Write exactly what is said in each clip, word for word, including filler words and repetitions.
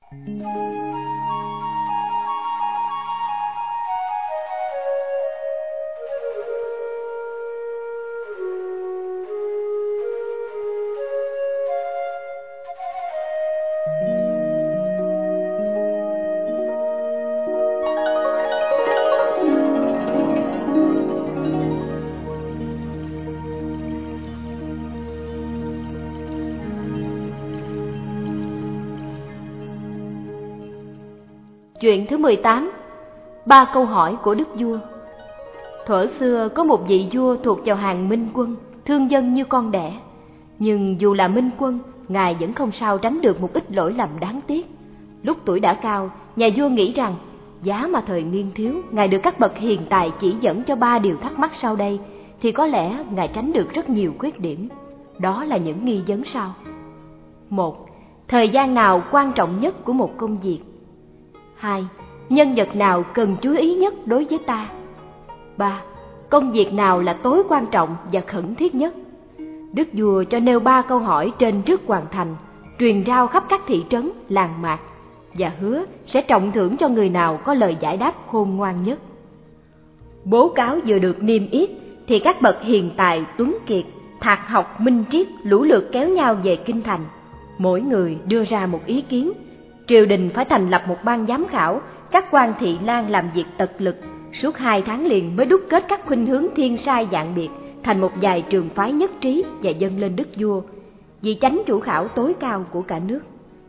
Chuyện thứ mười tám. Ba câu hỏi của đức vua. Thuở xưa có một vị vua thuộc vào hàng minh quân, thương dân như con đẻ. Nhưng dù là minh quân, ngài vẫn không sao tránh được một ít lỗi lầm đáng tiếc. Lúc tuổi đã cao, nhà vua nghĩ rằng giá mà thời niên thiếu, ngài được các bậc hiền tài chỉ dẫn cho ba điều thắc mắc sau đây, thì có lẽ ngài tránh được rất nhiều khuyết điểm. Đó là những nghi vấn sau. Một. Thời gian nào quan trọng nhất của một công việc? Hai. Nhân vật nào cần chú ý nhất đối với ta? Ba. Công việc nào là tối quan trọng và khẩn thiết nhất? Đức vua cho nêu ba câu hỏi trên trước hoàng thành, truyền rao khắp các thị trấn, làng mạc, và hứa sẽ trọng thưởng cho người nào có lời giải đáp khôn ngoan nhất. Bố cáo vừa được niêm yết, thì các bậc hiền tài tuấn kiệt, thạc học minh triết lũ lượt kéo nhau về kinh thành. Mỗi người đưa ra một ý kiến. Triều đình phải thành lập một ban giám khảo, các quan thị lang làm việc tật lực, suốt hai tháng liền mới đúc kết các khuynh hướng thiên sai dạng biệt thành một vài trường phái nhất trí và dâng lên đức vua, vị chánh chủ khảo tối cao của cả nước.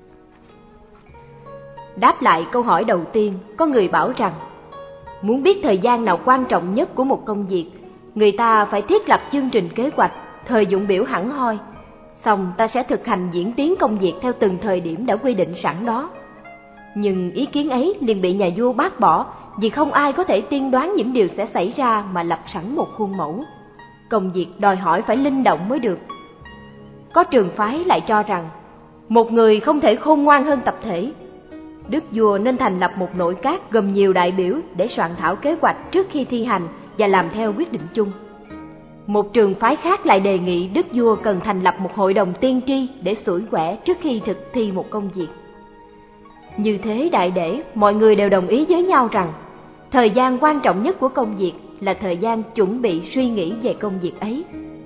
Đáp lại câu hỏi đầu tiên, có người bảo rằng muốn biết thời gian nào quan trọng nhất của một công việc, người ta phải thiết lập chương trình kế hoạch, thời dụng biểu hẳn hoi. Xong ta sẽ thực hành diễn tiến công việc theo từng thời điểm đã quy định sẵn đó. Nhưng ý kiến ấy liền bị nhà vua bác bỏ, vì không ai có thể tiên đoán những điều sẽ xảy ra mà lập sẵn một khuôn mẫu. Công việc đòi hỏi phải linh động mới được. Có trường phái lại cho rằng một người không thể khôn ngoan hơn tập thể. Đức vua nên thành lập một nội các gồm nhiều đại biểu để soạn thảo kế hoạch trước khi thi hành và làm theo quyết định chung. Một trường phái khác lại đề nghị đức vua cần thành lập một hội đồng tiên tri để xủi quẻ trước khi thực thi một công việc. Như thế đại để, mọi người đều đồng ý với nhau rằng thời gian quan trọng nhất của công việc là thời gian chuẩn bị suy nghĩ về công việc ấy.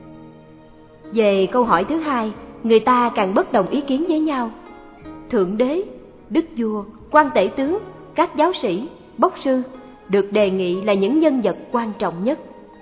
Về câu hỏi thứ hai, người ta càng bất đồng ý kiến với nhau. Thượng đế, đức vua, quan tể tướng, các giáo sĩ, bốc sư được đề nghị là những nhân vật quan trọng nhất.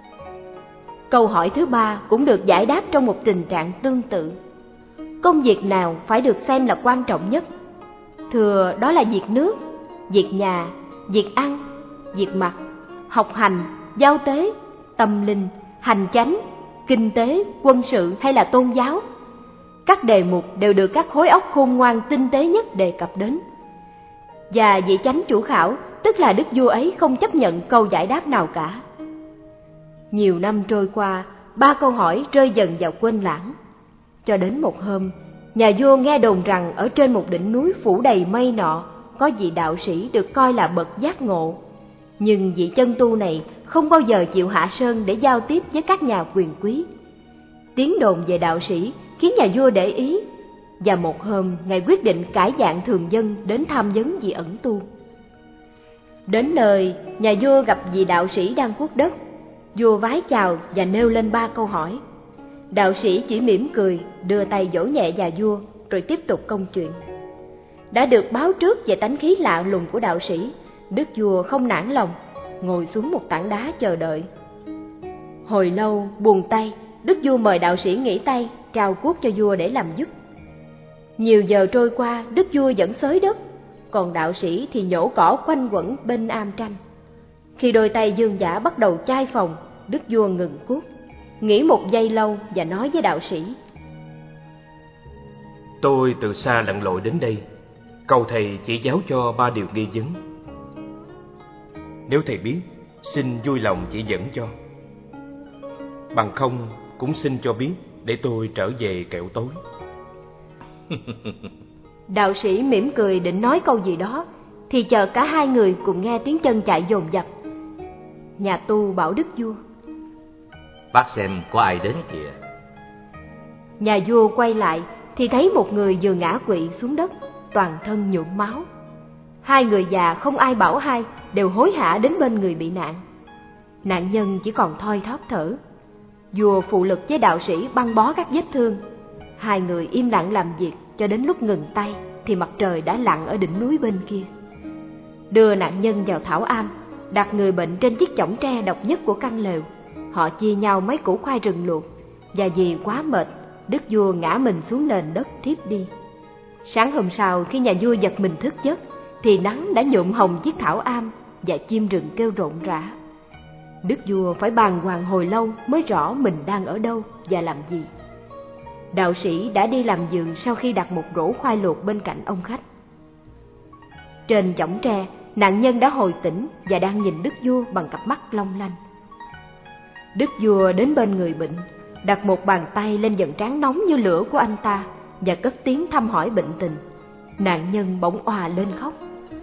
Câu hỏi thứ ba cũng được giải đáp trong một tình trạng tương tự. Công việc nào phải được xem là quan trọng nhất? Thưa, đó là việc nước, việc nhà, việc ăn, việc mặc, học hành, giao tế, tâm linh, hành chánh, kinh tế, quân sự hay là tôn giáo. Các đề mục đều được các khối óc khôn ngoan tinh tế nhất đề cập đến. Và vị chánh chủ khảo, tức là đức vua ấy, không chấp nhận câu giải đáp nào cả. Nhiều năm trôi qua, ba câu hỏi rơi dần vào quên lãng. Cho đến một hôm, nhà vua nghe đồn rằng ở trên một đỉnh núi phủ đầy mây nọ có vị đạo sĩ được coi là bậc giác ngộ. Nhưng vị chân tu này không bao giờ chịu hạ sơn để giao tiếp với các nhà quyền quý. Tiếng đồn về đạo sĩ khiến nhà vua để ý, và một hôm ngài quyết định cải dạng thường dân đến tham vấn vị ẩn tu. Đến nơi, nhà vua gặp vị đạo sĩ đang cuốc đất. Vua vái chào và nêu lên ba câu hỏi. Đạo sĩ chỉ mỉm cười, đưa tay vỗ nhẹ vào vua, rồi tiếp tục công chuyện. Đã được báo trước về tánh khí lạ lùng của đạo sĩ, đức vua không nản lòng, ngồi xuống một tảng đá chờ đợi. Hồi lâu buồn tay, đức vua mời đạo sĩ nghỉ tay, trao cuốc cho vua để làm giúp. Nhiều giờ trôi qua, đức vua vẫn xới đất, còn đạo sĩ thì nhổ cỏ quanh quẩn bên am tranh. Khi đôi tay dương dã bắt đầu chai phòng, đức vua ngừng cuốc, nghĩ một giây lâu và nói với đạo sĩ: Tôi từ xa lặn lội đến đây, cầu thầy chỉ giáo cho ba điều nghi vấn. Nếu thầy biết, xin vui lòng chỉ dẫn cho. Bằng không, cũng xin cho biết để tôi trở về kẻo tối. Đạo sĩ mỉm cười định nói câu gì đó, thì chợt cả hai người cùng nghe tiếng chân chạy dồn dập. Nhà tu bảo đức vua: Bác xem có ai đến kìa. Nhà vua quay lại thì thấy một người vừa ngã quỵ xuống đất. toàn thân nhuộm máu. Hai người già không ai bảo hai, đều hối hả đến bên người bị nạn. Nạn nhân chỉ còn thoi thóp thở. Vua phụ lực với đạo sĩ băng bó các vết thương. Hai người im lặng làm việc cho đến lúc ngừng tay thì mặt trời đã lặn ở đỉnh núi bên kia. Đưa nạn nhân vào thảo am, đặt người bệnh trên chiếc chõng tre độc nhất của căn lều. Họ chia nhau mấy củ khoai rừng luộc, và vì quá mệt, đức vua ngã mình xuống nền đất thiếp đi. Sáng hôm sau, khi nhà vua giật mình thức giấc, thì nắng đã nhuộm hồng chiếc thảo am và chim rừng kêu rộn rã. Đức vua phải bàng hoàng hồi lâu mới rõ mình đang ở đâu và làm gì. Đạo sĩ đã đi làm giường sau khi đặt một rổ khoai luộc bên cạnh ông khách. Trên chõng tre, nạn nhân đã hồi tỉnh và đang nhìn đức vua bằng cặp mắt long lanh. Đức vua đến bên người bệnh, đặt một bàn tay lên vầng trán nóng như lửa của anh ta và cất tiếng thăm hỏi bệnh tình. Nạn nhân bỗng òa lên khóc.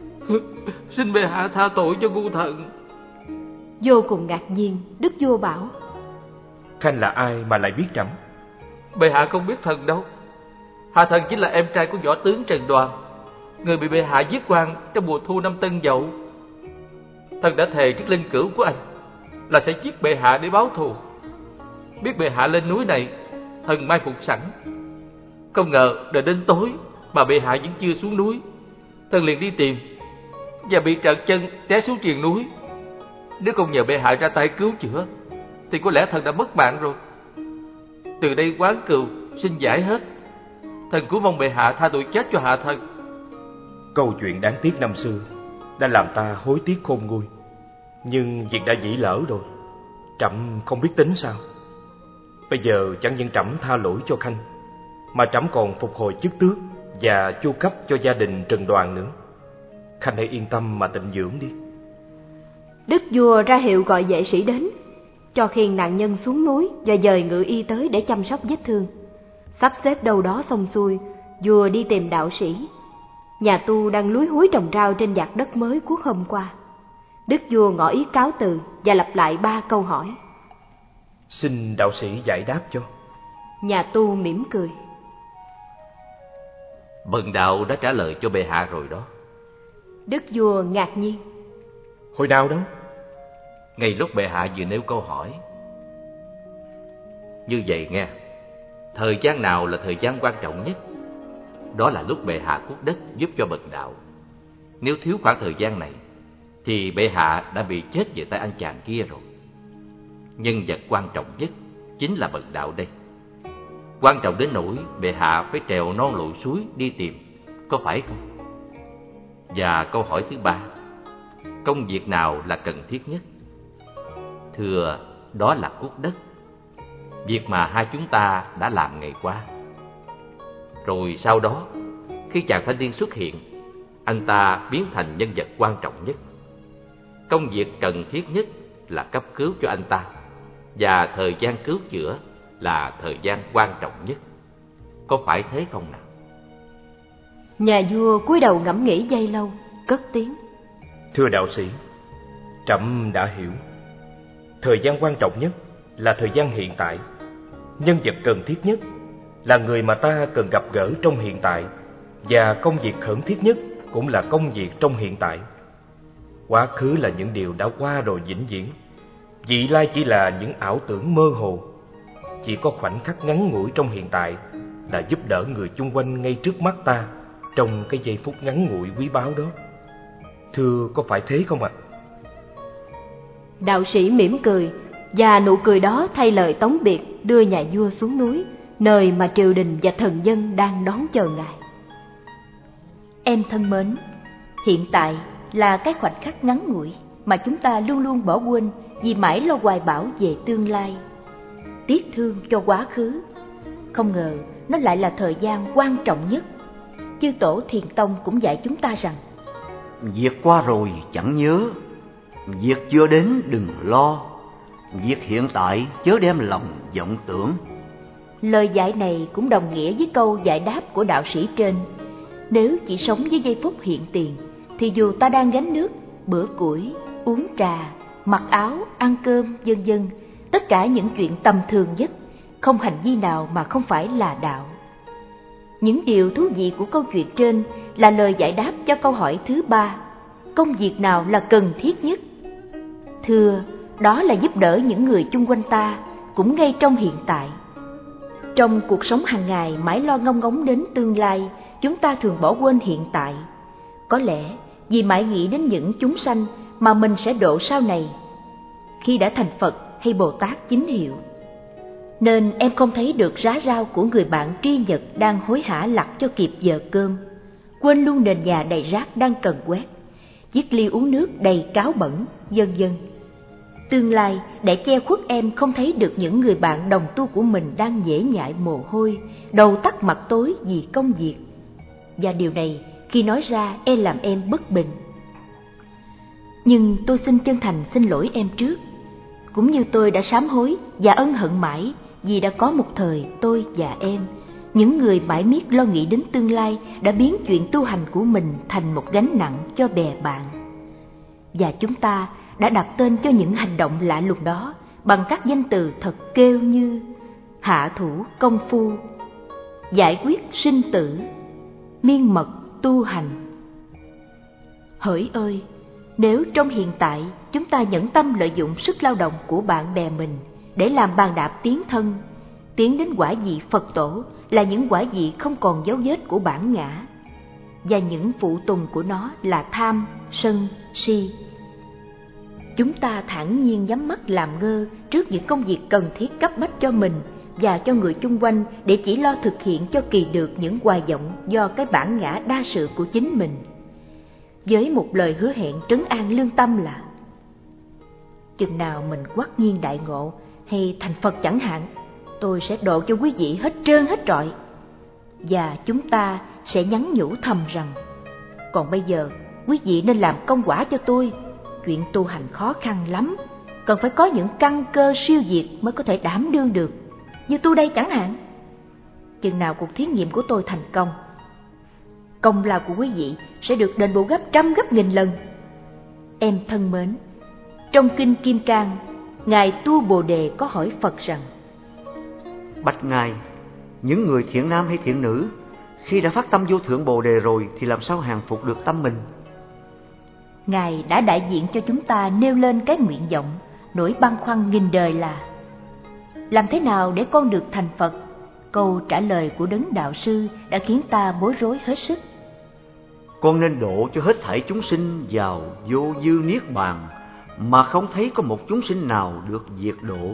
Xin bệ hạ tha tội cho ngu thần. Vô cùng ngạc nhiên, đức vua bảo: Khanh là ai mà lại biết trẫm? Bệ hạ không biết thần đâu. Hạ thần chính là em trai của võ tướng Trần Đoàn, người bị bệ hạ giết quan trong mùa thu năm Tân Dậu. Thần đã thề trước linh cữu của anh là sẽ giết bệ hạ để báo thù. Biết bệ hạ lên núi này, thần mai phục sẵn. Không ngờ đợi đến tối mà bệ hạ vẫn chưa xuống núi. Thần liền đi tìm và bị trật chân té xuống triền núi. Nếu không nhờ bệ hạ ra tay cứu chữa thì có lẽ thần đã mất mạng rồi. Từ đây oán cừu xin giải hết. Thần cũng mong bệ hạ tha tội chết cho hạ thần. Câu chuyện đáng tiếc năm xưa đã làm ta hối tiếc khôn nguôi. Nhưng việc đã dĩ lỡ rồi, trẫm không biết tính sao. Bây giờ chẳng những trẫm tha lỗi cho Khanh, mà trẫm còn phục hồi chức tước và chu cấp cho gia đình Trần Đoàn nữa. Khanh hãy yên tâm mà tịnh dưỡng đi. Đức vua ra hiệu gọi vệ sĩ đến, cho khiêng nạn nhân xuống núi và dời ngự y tới để chăm sóc vết thương. Sắp xếp đâu đó xong xuôi, vua đi tìm đạo sĩ. Nhà tu đang lúi húi trồng rau trên vạt đất mới cuốc hôm qua. Đức vua ngỏ ý cáo từ và lặp lại ba câu hỏi. Xin đạo sĩ giải đáp cho. Nhà tu mỉm cười. Bần đạo đã trả lời cho bệ hạ rồi đó. Đức vua ngạc nhiên. Hồi nào đó? Ngay lúc bệ hạ vừa nêu câu hỏi. Như vậy nghe, thời gian nào là thời gian quan trọng nhất? Đó là lúc bệ hạ cuốc đất giúp cho bần đạo. Nếu thiếu khoảng thời gian này thì bệ hạ đã bị chết về tay anh chàng kia rồi. Nhân vật quan trọng nhất chính là bần đạo đây. Quan trọng đến nỗi bệ hạ phải trèo non lội suối đi tìm, có phải không? Và câu hỏi thứ ba, công việc nào là cần thiết nhất? Thưa, đó là cuốc đất, việc mà hai chúng ta đã làm ngày qua. Rồi sau đó, khi chàng thanh niên xuất hiện, anh ta biến thành nhân vật quan trọng nhất. Công việc cần thiết nhất là cấp cứu cho anh ta, và thời gian cứu chữa là thời gian quan trọng nhất. Có phải thế không nào? Nhà vua cúi đầu ngẫm nghĩ giây lâu, cất tiếng. Thưa đạo sĩ, trẫm đã hiểu. Thời gian quan trọng nhất là thời gian hiện tại. Nhân vật cần thiết nhất là người mà ta cần gặp gỡ trong hiện tại. Và công việc khẩn thiết nhất cũng là công việc trong hiện tại. Quá khứ là những điều đã qua rồi vĩnh viễn. Vị lai chỉ là những ảo tưởng mơ hồ. Chỉ có khoảnh khắc ngắn ngủi trong hiện tại là giúp đỡ người chung quanh ngay trước mắt ta trong cái giây phút ngắn ngủi quý báu đó. Thưa, có phải thế không ạ? Đạo sĩ mỉm cười, và nụ cười đó thay lời tống biệt đưa nhà vua xuống núi, nơi mà triều đình và thần dân đang đón chờ ngài. Em thân mến, hiện tại là cái khoảnh khắc ngắn ngủi mà chúng ta luôn luôn bỏ quên vì mãi lo hoài bão về tương lai. Tiếc thương cho quá khứ, không ngờ nó lại là thời gian quan trọng nhất. Chư tổ Thiền Tông cũng dạy chúng ta rằng việc qua rồi chẳng nhớ, việc chưa đến đừng lo, việc hiện tại chớ đem lòng vọng tưởng. Lời dạy này cũng đồng nghĩa với câu giải đáp của đạo sĩ trên. Nếu chỉ sống với giây phút hiện tiền thì dù ta đang gánh nước, bữa củi, uống trà, mặc áo, ăn cơm, vân vân, tất cả những chuyện tầm thường nhất, không hành vi nào mà không phải là đạo. Những điều thú vị của câu chuyện trên là lời giải đáp cho câu hỏi thứ ba: công việc nào là cần thiết nhất? Thưa, đó là giúp đỡ những người chung quanh ta, cũng ngay trong hiện tại. Trong cuộc sống hàng ngày mãi lo ngông ngóng đến tương lai, chúng ta thường bỏ quên hiện tại. Có lẽ vì mãi nghĩ đến những chúng sanh mà mình sẽ độ sau này, khi đã thành Phật hay Bồ Tát chính hiệu. Nên em không thấy được rá rau của người bạn tri nhật đang hối hả lặt cho kịp giờ cơm, quên luôn nền nhà đầy rác đang cần quét, chiếc ly uống nước đầy cáo bẩn, vân vân. Tương lai để che khuất em không thấy được những người bạn đồng tu của mình đang nhễ nhại mồ hôi, đầu tắt mặt tối vì công việc. Và điều này khi nói ra e làm em bất bình. Nhưng tôi xin chân thành xin lỗi em trước, cũng như tôi đã sám hối và ân hận mãi vì đã có một thời tôi và em, những người mãi miết lo nghĩ đến tương lai, đã biến chuyện tu hành của mình thành một gánh nặng cho bè bạn. Và chúng ta đã đặt tên cho những hành động lạ lùng đó bằng các danh từ thật kêu như hạ thủ công phu, giải quyết sinh tử, miên mật tu hành. Hỡi ơi, nếu trong hiện tại chúng ta nhẫn tâm lợi dụng sức lao động của bạn bè mình để làm bàn đạp tiến thân, tiến đến quả vị Phật tổ là những quả vị không còn dấu vết của bản ngã, và những phụ tùng của nó là tham, sân, si. Chúng ta thản nhiên nhắm mắt làm ngơ trước những công việc cần thiết cấp bách cho mình và cho người chung quanh, để chỉ lo thực hiện cho kỳ được những hoài vọng do cái bản ngã đa sự của chính mình, với một lời hứa hẹn trấn an lương tâm là chừng nào mình quắc nhiên đại ngộ hay thành Phật chẳng hạn, tôi sẽ độ cho quý vị hết trơn hết trọi. Và chúng ta sẽ nhắn nhủ thầm rằng, còn bây giờ quý vị nên làm công quả cho tôi, chuyện tu hành khó khăn lắm, cần phải có những căn cơ siêu việt mới có thể đảm đương được, như tôi đây chẳng hạn. Chừng nào cuộc thí nghiệm của tôi thành công, công lao của quý vị sẽ được đền bù gấp trăm gấp nghìn lần. Em thân mến, trong kinh Kim Cang, Ngài Tu Bồ Đề có hỏi Phật rằng: Bạch Ngài, những người thiện nam hay thiện nữ khi đã phát tâm vô thượng Bồ Đề rồi thì làm sao hàng phục được tâm mình? Ngài đã đại diện cho chúng ta nêu lên cái nguyện vọng, nỗi băn khoăn nghìn đời là: làm thế nào để con được thành Phật? Câu trả lời của Đấng Đạo Sư đã khiến ta bối rối hết sức. Con nên độ cho hết thảy chúng sinh vào vô dư niết bàn, mà không thấy có một chúng sinh nào được diệt độ.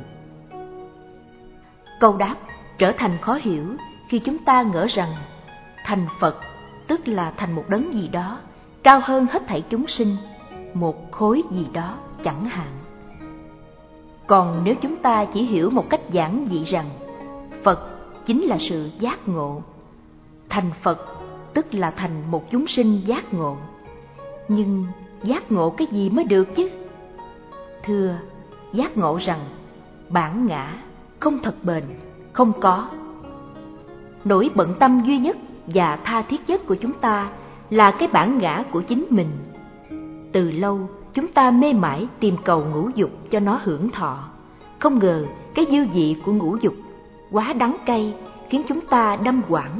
Câu đáp trở thành khó hiểu khi chúng ta ngỡ rằng thành Phật tức là thành một đấng gì đó cao hơn hết thảy chúng sinh, một khối gì đó chẳng hạn. Còn nếu chúng ta chỉ hiểu một cách giản dị rằng Phật chính là sự giác ngộ, thành Phật tức là thành một chúng sinh giác ngộ, nhưng giác ngộ cái gì mới được chứ? Thưa, giác ngộ rằng bản ngã không thật bền, không có. Nỗi bận tâm duy nhất và tha thiết nhất của chúng ta là cái bản ngã của chính mình. Từ lâu chúng ta mê mải tìm cầu ngũ dục cho nó hưởng thọ. Không ngờ cái dư vị của ngũ dục quá đắng cay khiến chúng ta đâm quảng.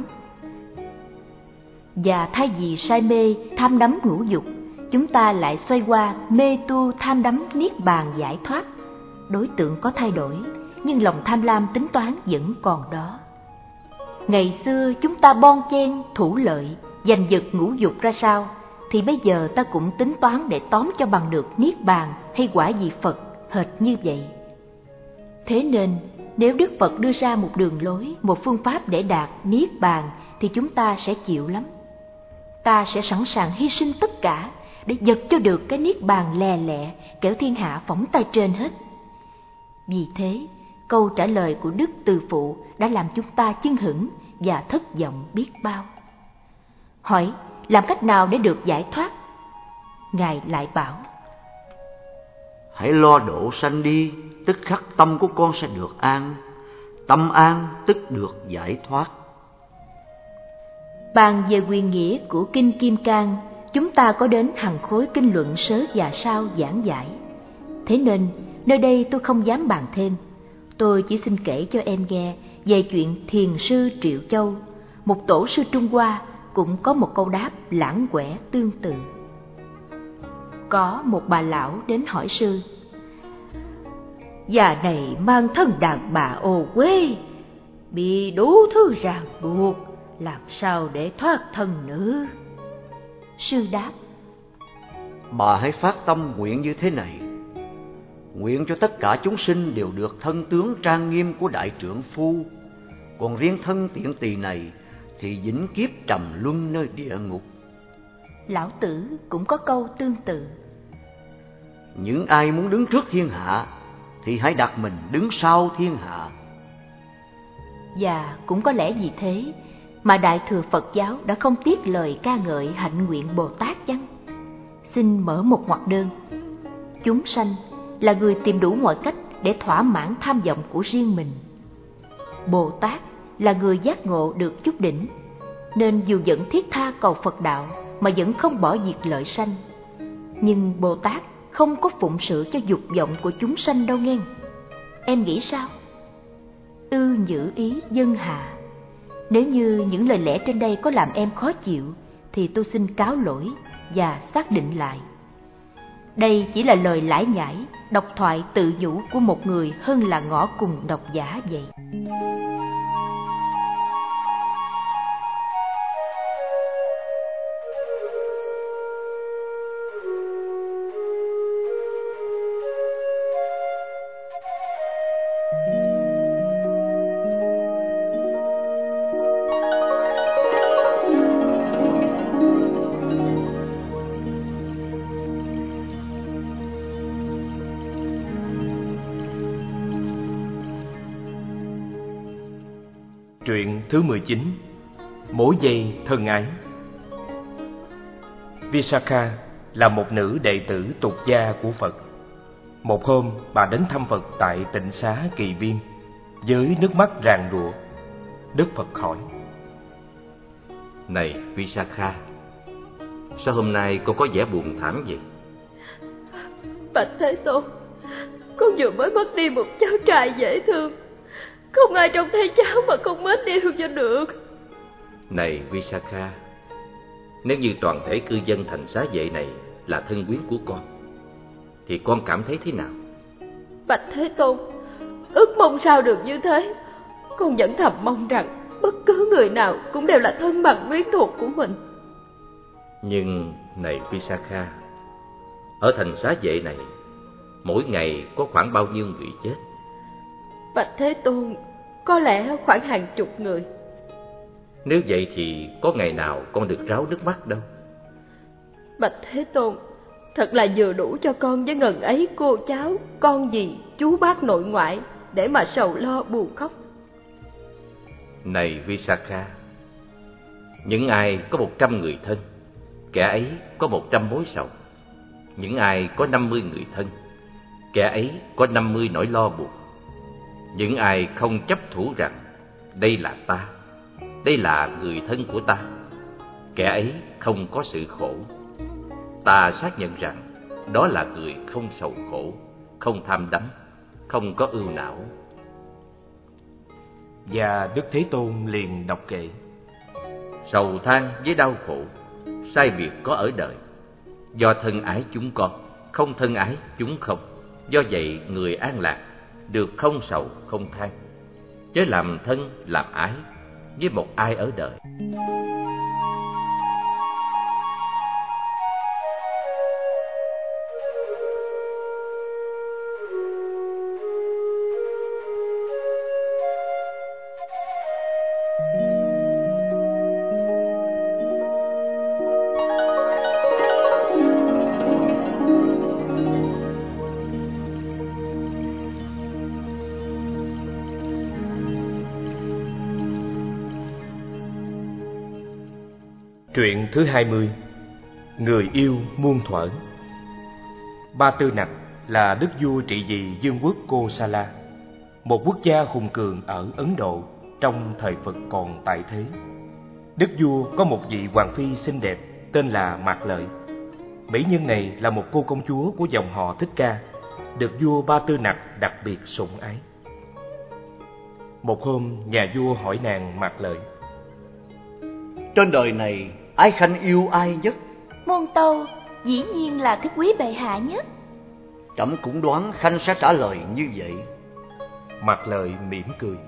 Và thay vì say mê tham đắm ngũ dục, chúng ta lại xoay qua mê tu tham đắm niết bàn giải thoát. Đối tượng có thay đổi, nhưng lòng tham lam tính toán vẫn còn đó. Ngày xưa chúng ta bon chen thủ lợi, giành giật ngũ dục ra sao, thì bây giờ ta cũng tính toán để tóm cho bằng được niết bàn hay quả vị Phật hệt như vậy. Thế nên nếu Đức Phật đưa ra một đường lối, một phương pháp để đạt niết bàn, thì chúng ta sẽ chịu lắm. Ta sẽ sẵn sàng hy sinh tất cả để giật cho được cái niết bàn lè lẹ, kẻo thiên hạ phóng tay trên hết. Vì thế, câu trả lời của Đức Từ Phụ đã làm chúng ta chưng hửng và thất vọng biết bao. Hỏi, làm cách nào để được giải thoát? Ngài lại bảo: hãy lo độ sanh đi, tức khắc tâm của con sẽ được an. Tâm an tức được giải thoát. Bàn về quyền nghĩa của Kinh Kim Cang, chúng ta có đến hàng khối kinh luận sớ và sau giảng giải. Thế nên, nơi đây tôi không dám bàn thêm. Tôi chỉ xin kể cho em nghe về chuyện Thiền sư Triệu Châu, một tổ sư Trung Hoa cũng có một câu đáp lãng quẻ tương tự. Có một bà lão đến hỏi sư: già này mang thân đàn bà ô quê, bị đủ thứ ràng buộc, làm sao để thoát thân nữa? Sư đáp: bà hãy phát tâm nguyện như thế này: nguyện cho tất cả chúng sinh đều được thân tướng trang nghiêm của đại trượng phu, còn riêng thân tiện tỳ này thì vĩnh kiếp trầm luân nơi địa ngục. Lão Tử cũng có câu tương tự: những ai muốn đứng trước thiên hạ thì hãy đặt mình đứng sau thiên hạ. Và cũng có lẽ vì thế mà Đại Thừa Phật giáo đã không tiếc lời ca ngợi hạnh nguyện Bồ Tát chăng? Xin mở một ngoặc đơn: chúng sanh là người tìm đủ mọi cách để thỏa mãn tham vọng của riêng mình. Bồ Tát là người giác ngộ được chút đỉnh, nên dù vẫn thiết tha cầu Phật đạo mà vẫn không bỏ việc lợi sanh. Nhưng Bồ Tát không có phụng sự cho dục vọng của chúng sanh đâu nghe. Em nghĩ sao? Ư nhữ ý dân hạ. Nếu như những lời lẽ trên đây có làm em khó chịu thì tôi xin cáo lỗi và xác định lại. Đây chỉ là lời lải nhải, độc thoại tự nhủ của một người hơn là ngõ cùng độc giả vậy. Truyện thứ mười chín. Mối dây thân ái. Visakha là một nữ đệ tử tục gia của Phật. Một hôm, bà đến thăm Phật tại tịnh xá Kỳ Viên với nước mắt ràn rụa. Đức Phật hỏi: này Visakha, sao hôm nay cô có vẻ buồn thảm vậy? Bạch Thế Tôn, con vừa mới mất đi một cháu trai dễ thương, không ai trông thấy cháu mà không mến yêu cho được. Này Visakha, nếu như toàn thể cư dân thành xá vệ này là thân quyến của con, thì con cảm thấy thế nào? Bạch Thế Tôn, ước mong sao được như thế. Con vẫn thầm mong rằng bất cứ người nào cũng đều là thân bằng quyến thuộc của mình. Nhưng này Visakha, ở thành xá vệ này mỗi ngày có khoảng bao nhiêu người chết? Bạch Thế Tôn, có lẽ khoảng hàng chục người. Nếu vậy thì có ngày nào con được ráo nước mắt đâu. Bạch Thế Tôn, thật là vừa đủ cho con với ngần ấy cô cháu, con dì, chú bác nội ngoại để mà sầu lo buồn khóc. Này Visakha, những ai có một trăm người thân, kẻ ấy có một trăm mối sầu. Những ai có năm mươi người thân, kẻ ấy có năm mươi nỗi lo buồn. Những ai không chấp thủ rằng đây là ta, đây là người thân của ta, kẻ ấy không có sự khổ. Ta xác nhận rằng đó là người không sầu khổ, không tham đắm, không có ưu não. Và Đức Thế Tôn liền đọc kệ: sầu than với đau khổ, sai biệt có ở đời. Do thân ái chúng con, không thân ái chúng không. Do vậy người an lạc, được không sầu không than, chớ làm thân làm ái với một ai ở đời. Truyện thứ hai mươi. Người yêu muôn thuở. Ba Tư Nặc là đức vua trị vì vương quốc Kosala, một quốc gia hùng cường ở Ấn Độ trong thời Phật còn tại thế. Đức vua có một vị hoàng phi xinh đẹp tên là Mạc Lợi. Mỹ nhân này là một cô công chúa của dòng họ Thích Ca, được vua Ba Tư Nặc đặc biệt sủng ái. Một hôm, nhà vua hỏi nàng Mạc Lợi: trên đời này Ái Khanh yêu ai nhất? Muôn Tâu dĩ nhiên là thích quý bệ hạ nhất. Trẫm cũng đoán Khanh sẽ trả lời như vậy. Mặt Lợi mỉm cười.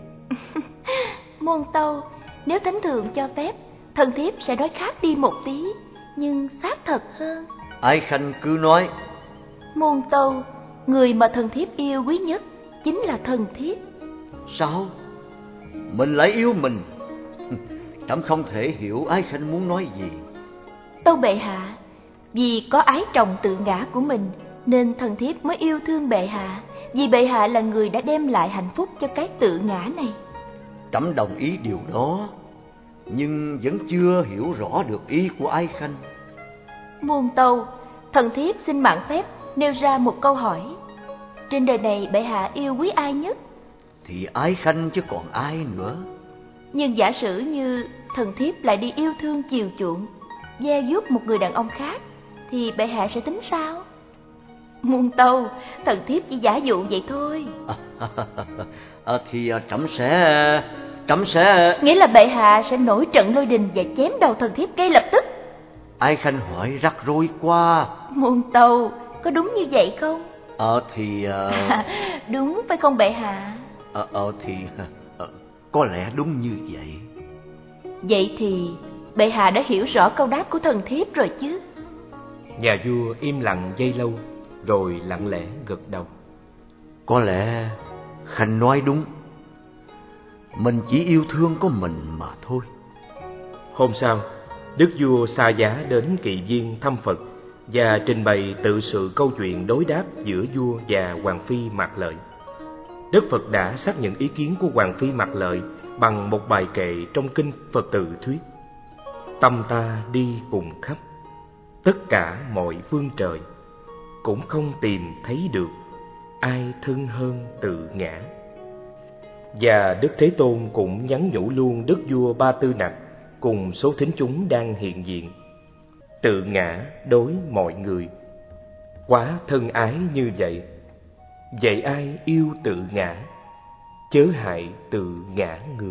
Muôn Tâu, nếu thánh thượng cho phép, thần thiếp sẽ nói khác đi một tí, nhưng xác thật hơn. Ái Khanh cứ nói. Muôn Tâu, người mà thần thiếp yêu quý nhất chính là thần thiếp. Sao? Mình lại yêu mình? Trẫm không thể hiểu Ái Khanh muốn nói gì. Tâu bệ hạ, vì có ái trọng tự ngã của mình nên thần thiếp mới yêu thương bệ hạ, vì bệ hạ là người đã đem lại hạnh phúc cho cái tự ngã này. Trẫm đồng ý điều đó, nhưng vẫn chưa hiểu rõ được ý của Ái Khanh. Muôn Tâu, thần thiếp xin mạn phép nêu ra một câu hỏi. Trên đời này bệ hạ yêu quý ai nhất? Thì Ái Khanh chứ còn ai nữa. Nhưng giả sử như thần thiếp lại đi yêu thương chiều chuộng, ve vuốt một người đàn ông khác, thì bệ hạ sẽ tính sao? Muôn Tâu, thần thiếp chỉ giả dụ vậy thôi. à, Thì trẫm sẽ... trẫm sẽ... Nghĩa là bệ hạ sẽ nổi trận lôi đình và chém đầu thần thiếp ngay lập tức. Ái Khanh hỏi rắc rối quá. Muôn Tâu, có đúng như vậy không? Ờ thì... Uh... Đúng phải không bệ hạ? Ờ ờ thì... Uh, có lẽ đúng như vậy. Vậy thì bệ hạ đã hiểu rõ câu đáp của thần thiếp rồi chứ? Nhà vua im lặng giây lâu, rồi lặng lẽ gật đầu. Có lẽ Khanh nói đúng. Mình chỉ yêu thương có mình mà thôi. Hôm sau, đức vua xa giá đến Kỵ Viên thăm Phật và trình bày tự sự câu chuyện đối đáp giữa vua và hoàng phi Mạc Lợi. Đức Phật đã xác nhận ý kiến của hoàng phi Mạc Lợi bằng một bài kệ trong kinh Phật Tự thuyết: Tâm ta đi cùng khắp tất cả mọi phương trời, cũng không tìm thấy được ai thân hơn tự ngã. Và Đức Thế Tôn cũng nhắn nhủ luôn đức vua Ba Tư Nặc cùng số thính chúng đang hiện diện: tự ngã đối mọi người, quá thân ái như vậy. Vậy ai yêu tự ngã, chớ hại tự ngã người.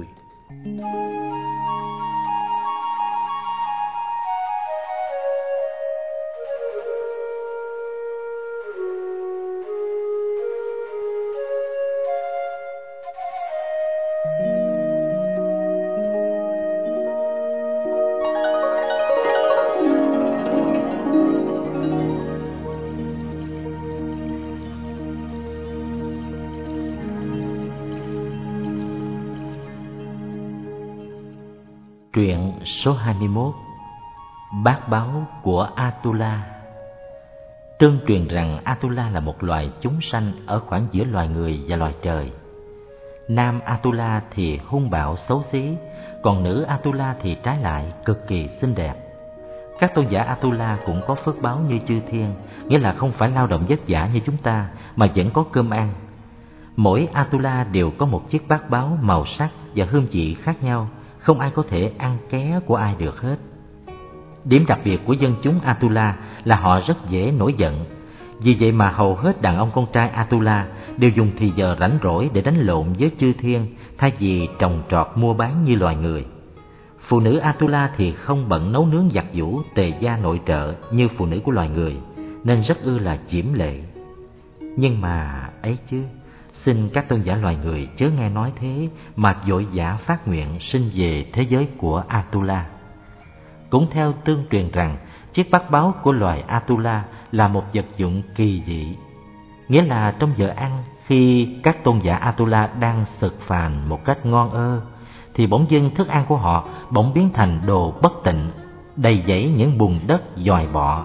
Truyện số hai mươi mốt. Bát báo của Atula. Tương truyền rằng Atula là một loài chúng sanh ở khoảng giữa loài người và loài trời. Nam Atula thì hung bạo xấu xí, còn nữ Atula thì trái lại cực kỳ xinh đẹp. Các tôn giả Atula cũng có phước báo như chư thiên, nghĩa là không phải lao động vất vả như chúng ta mà vẫn có cơm ăn. Mỗi Atula đều có một chiếc bát báo màu sắc và hương vị khác nhau, không ai có thể ăn ké của ai được hết. Điểm đặc biệt của dân chúng Atula là họ rất dễ nổi giận. Vì vậy mà hầu hết đàn ông con trai Atula đều dùng thì giờ rảnh rỗi để đánh lộn với chư thiên, thay vì trồng trọt mua bán như loài người. Phụ nữ Atula thì không bận nấu nướng giặt giũ, tề gia nội trợ như phụ nữ của loài người, nên rất ư là chiếm lệ. Nhưng mà ấy chứ, xin các tôn giả loài người chớ nghe nói thế mà vội vã phát nguyện sinh về thế giới của Atula. Cũng theo tương truyền rằng chiếc bát báo của loài Atula là một vật dụng kỳ dị, nghĩa là trong giờ ăn, khi các tôn giả Atula đang sực phàn một cách ngon ơ, thì bỗng dưng thức ăn của họ bỗng biến thành đồ bất tịnh, đầy dẫy những bùn đất dòi bọ.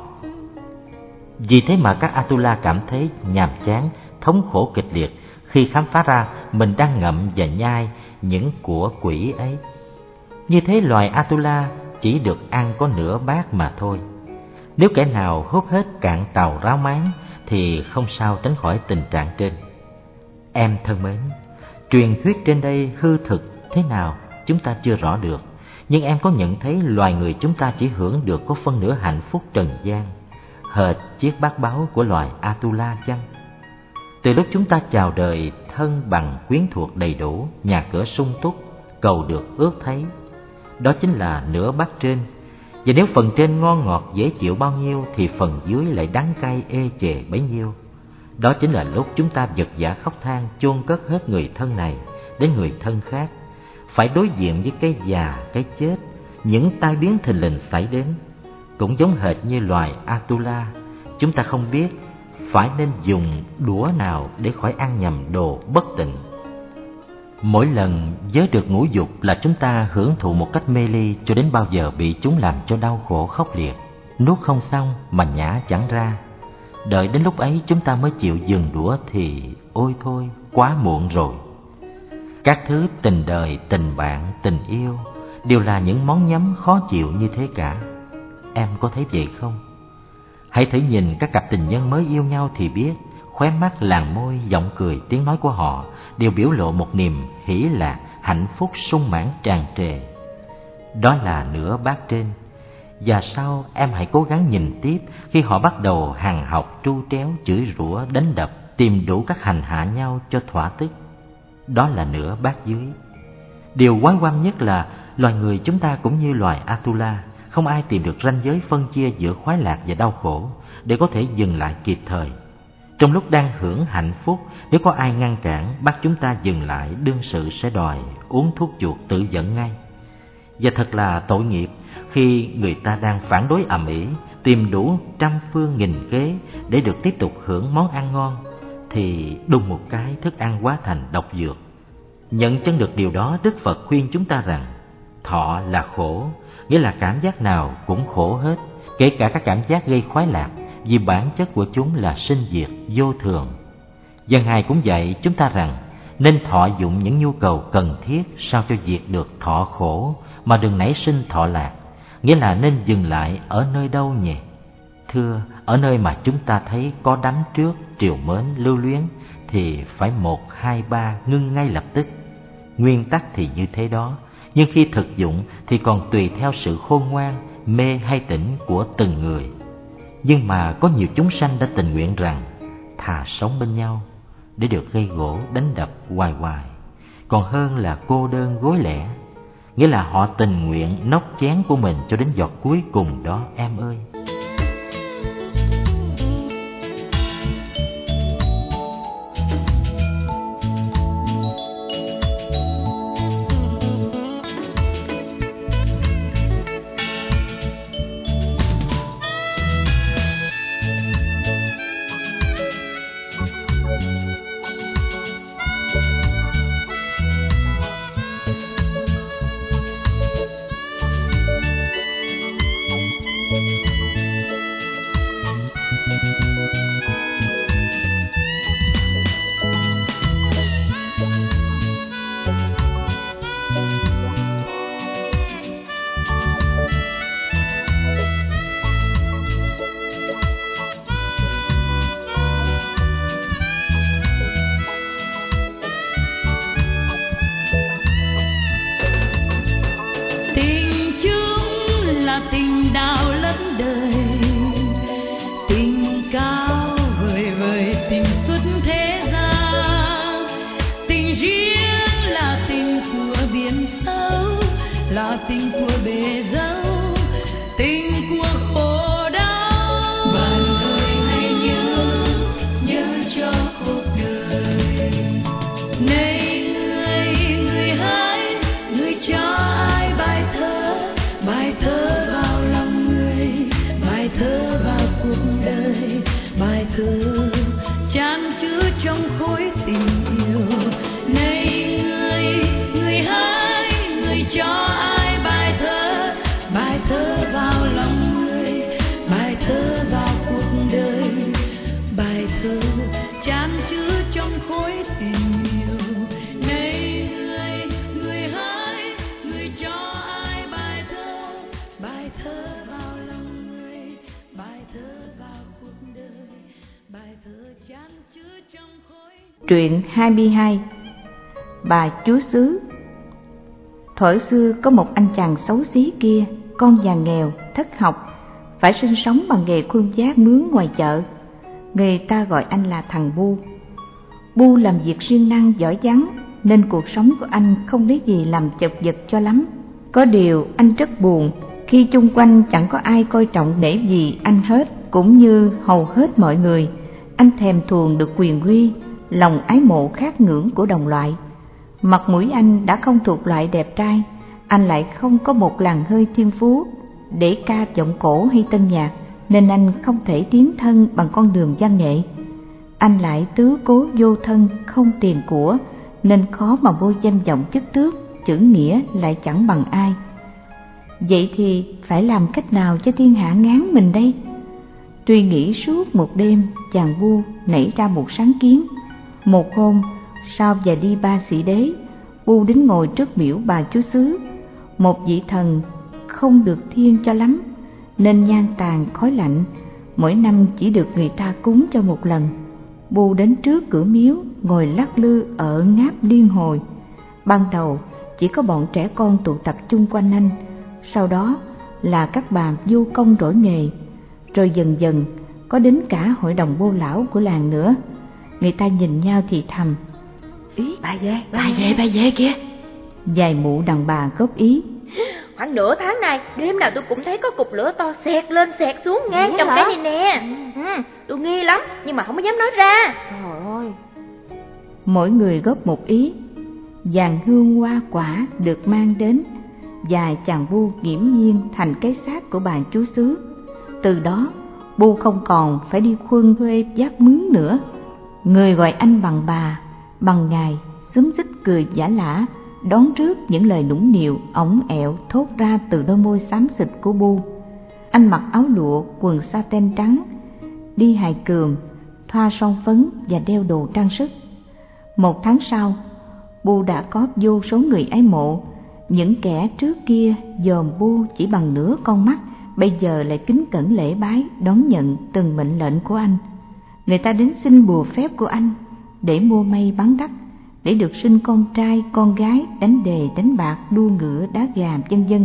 Vì thế mà các Atula cảm thấy nhàm chán, thống khổ kịch liệt khi khám phá ra mình đang ngậm và nhai những của quỷ ấy. Như thế loài Atula chỉ được ăn có nửa bát mà thôi. Nếu kẻ nào hút hết cạn tàu ráo máng thì không sao tránh khỏi tình trạng trên. Em thân mến, truyền thuyết trên đây hư thực thế nào chúng ta chưa rõ được, nhưng em có nhận thấy loài người chúng ta chỉ hưởng được có phân nửa hạnh phúc trần gian, hệt chiếc bát báo của loài Atula chăng? Từ lúc chúng ta chào đời thân bằng quyến thuộc đầy đủ, nhà cửa sung túc, cầu được ước thấy, đó chính là nửa bát trên. Và nếu phần trên ngon ngọt dễ chịu bao nhiêu thì phần dưới lại đắng cay ê chề bấy nhiêu. Đó chính là lúc chúng ta vật vã khóc than chôn cất hết người thân này đến người thân khác, phải đối diện với cái già, cái chết, những tai biến thình lình xảy đến. Cũng giống hệt như loài Atula, chúng ta không biết phải nên dùng đũa nào để khỏi ăn nhầm đồ bất tịnh. Mỗi lần giới được ngũ dục là chúng ta hưởng thụ một cách mê ly cho đến bao giờ bị chúng làm cho đau khổ khốc liệt, nuốt không xong mà nhả chẳng ra. Đợi đến lúc ấy chúng ta mới chịu dừng đũa thì ôi thôi, quá muộn rồi. Các thứ tình đời, tình bạn, tình yêu đều là những món nhắm khó chịu như thế cả. Em có thấy vậy không? Hãy thử nhìn các cặp tình nhân mới yêu nhau thì biết, khóe mắt, làn môi, giọng cười, tiếng nói của họ đều biểu lộ một niềm hỷ lạc, hạnh phúc sung mãn tràn trề. Đó là nửa bát trên. Và sau em hãy cố gắng nhìn tiếp khi họ bắt đầu hằn học, tru tréo, chửi rủa, đánh đập, tìm đủ các hành hạ nhau cho thỏa tức. Đó là nửa bát dưới. Điều quái quăm nhất là loài người chúng ta cũng như loài Atula, không ai tìm được ranh giới phân chia giữa khoái lạc và đau khổ để có thể dừng lại kịp thời. Trong lúc đang hưởng hạnh phúc, nếu có ai ngăn cản bắt chúng ta dừng lại, đương sự sẽ đòi uống thuốc chuột tự dẫn ngay. Và thật là tội nghiệp khi người ta đang phản đối ầm ĩ, tìm đủ trăm phương nghìn kế để được tiếp tục hưởng món ăn ngon, thì đùng một cái thức ăn hóa thành độc dược. Nhận chân được điều đó, Đức Phật khuyên chúng ta rằng thọ là khổ, nghĩa là cảm giác nào cũng khổ hết, kể cả các cảm giác gây khoái lạc, vì bản chất của chúng là sinh diệt, vô thường. Và Ngài cũng dạy chúng ta rằng nên thọ dụng những nhu cầu cần thiết sao cho diệt được thọ khổ mà đừng nảy sinh thọ lạc, nghĩa là nên dừng lại ở nơi đâu nhỉ? Thưa, ở nơi mà chúng ta thấy có đánh trước, triều mến, lưu luyến thì phải một, hai, ba ngưng ngay lập tức. Nguyên tắc thì như thế đó, nhưng khi thực dụng thì còn tùy theo sự khôn ngoan, mê hay tỉnh của từng người. Nhưng mà có nhiều chúng sanh đã tình nguyện rằng thà sống bên nhau để được gây gổ đánh đập hoài hoài, còn hơn là cô đơn gối lẻ, nghĩa là họ tình nguyện nốc chén của mình cho đến giọt cuối cùng đó em ơi. Truyện hai mươi hai. Bà chúa xứ. Thuở xưa có một anh chàng xấu xí kia, con nhà nghèo, thất học, phải sinh sống bằng nghề khuân vác mướn ngoài chợ. Người ta gọi anh là thằng Bu. Bu làm việc siêng năng giỏi giắng nên cuộc sống của anh không lấy gì làm chật vật cho lắm. Có điều anh rất buồn khi chung quanh chẳng có ai coi trọng nể gì anh hết, cũng như hầu hết mọi người. Anh thèm thuồng được quyền uy, lòng ái mộ khát ngưỡng của đồng loại. Mặt mũi anh đã không thuộc loại đẹp trai, anh lại không có một làn hơi thiên phú để ca giọng cổ hay tân nhạc, nên anh không thể tiến thân bằng con đường văn nghệ. Anh lại tứ cố vô thân, không tiền của, nên khó mà vô danh vọng chức tước, chữ nghĩa lại chẳng bằng ai. Vậy thì phải làm cách nào cho thiên hạ ngán mình đây? Tuy nghĩ suốt một đêm, chàng vua nảy ra một sáng kiến. Một hôm, sau giờ đi ba sĩ đế, vua đến ngồi trước miễu bà chúa xứ. Một vị thần không được thiêng cho lắm, nên nhang tàn khói lạnh, mỗi năm chỉ được người ta cúng cho một lần. Vua đến trước cửa miếu, ngồi lắc lư ở ngáp liên hồi. Ban đầu chỉ có bọn trẻ con tụ tập chung quanh anh, sau đó là các bà vô công rỗi nghề, rồi dần dần có đến cả hội đồng bô lão của làng nữa. Người ta nhìn nhau thì thầm: Ý, bà về, bà về, bà về kìa. Vài mụ đàn bà góp ý: Khoảng nửa tháng nay, đêm nào tôi cũng thấy có cục lửa to xẹt lên xẹt xuống ngang trong cái này nè. Ừ, tôi nghi lắm, nhưng mà không có dám nói ra. Trời ơi. Mỗi người góp một ý. Vàng hương hoa quả được mang đến, và chàng bu nghiễm nhiên thành cái xác của bà chúa xứ. Từ đó, bu không còn phải đi khuân thuê vác mướn nữa. Người gọi anh bằng bà, bằng ngài, xúm xít cười giả lả, đón trước những lời nũng nịu ổng ẹo thốt ra từ đôi môi xám xịt của bu. Anh mặc áo lụa, quần sa ten trắng, đi hài cườm, thoa son phấn và đeo đồ trang sức. Một tháng sau, bu đã có vô số người ái mộ. Những kẻ trước kia dòm bu chỉ bằng nửa con mắt, bây giờ lại kính cẩn lễ bái đón nhận từng mệnh lệnh của anh. Người ta đến xin bùa phép của anh để mua may bán đắt, để được sinh con trai con gái, đánh đề đánh bạc, đua ngựa đá gà vân vân.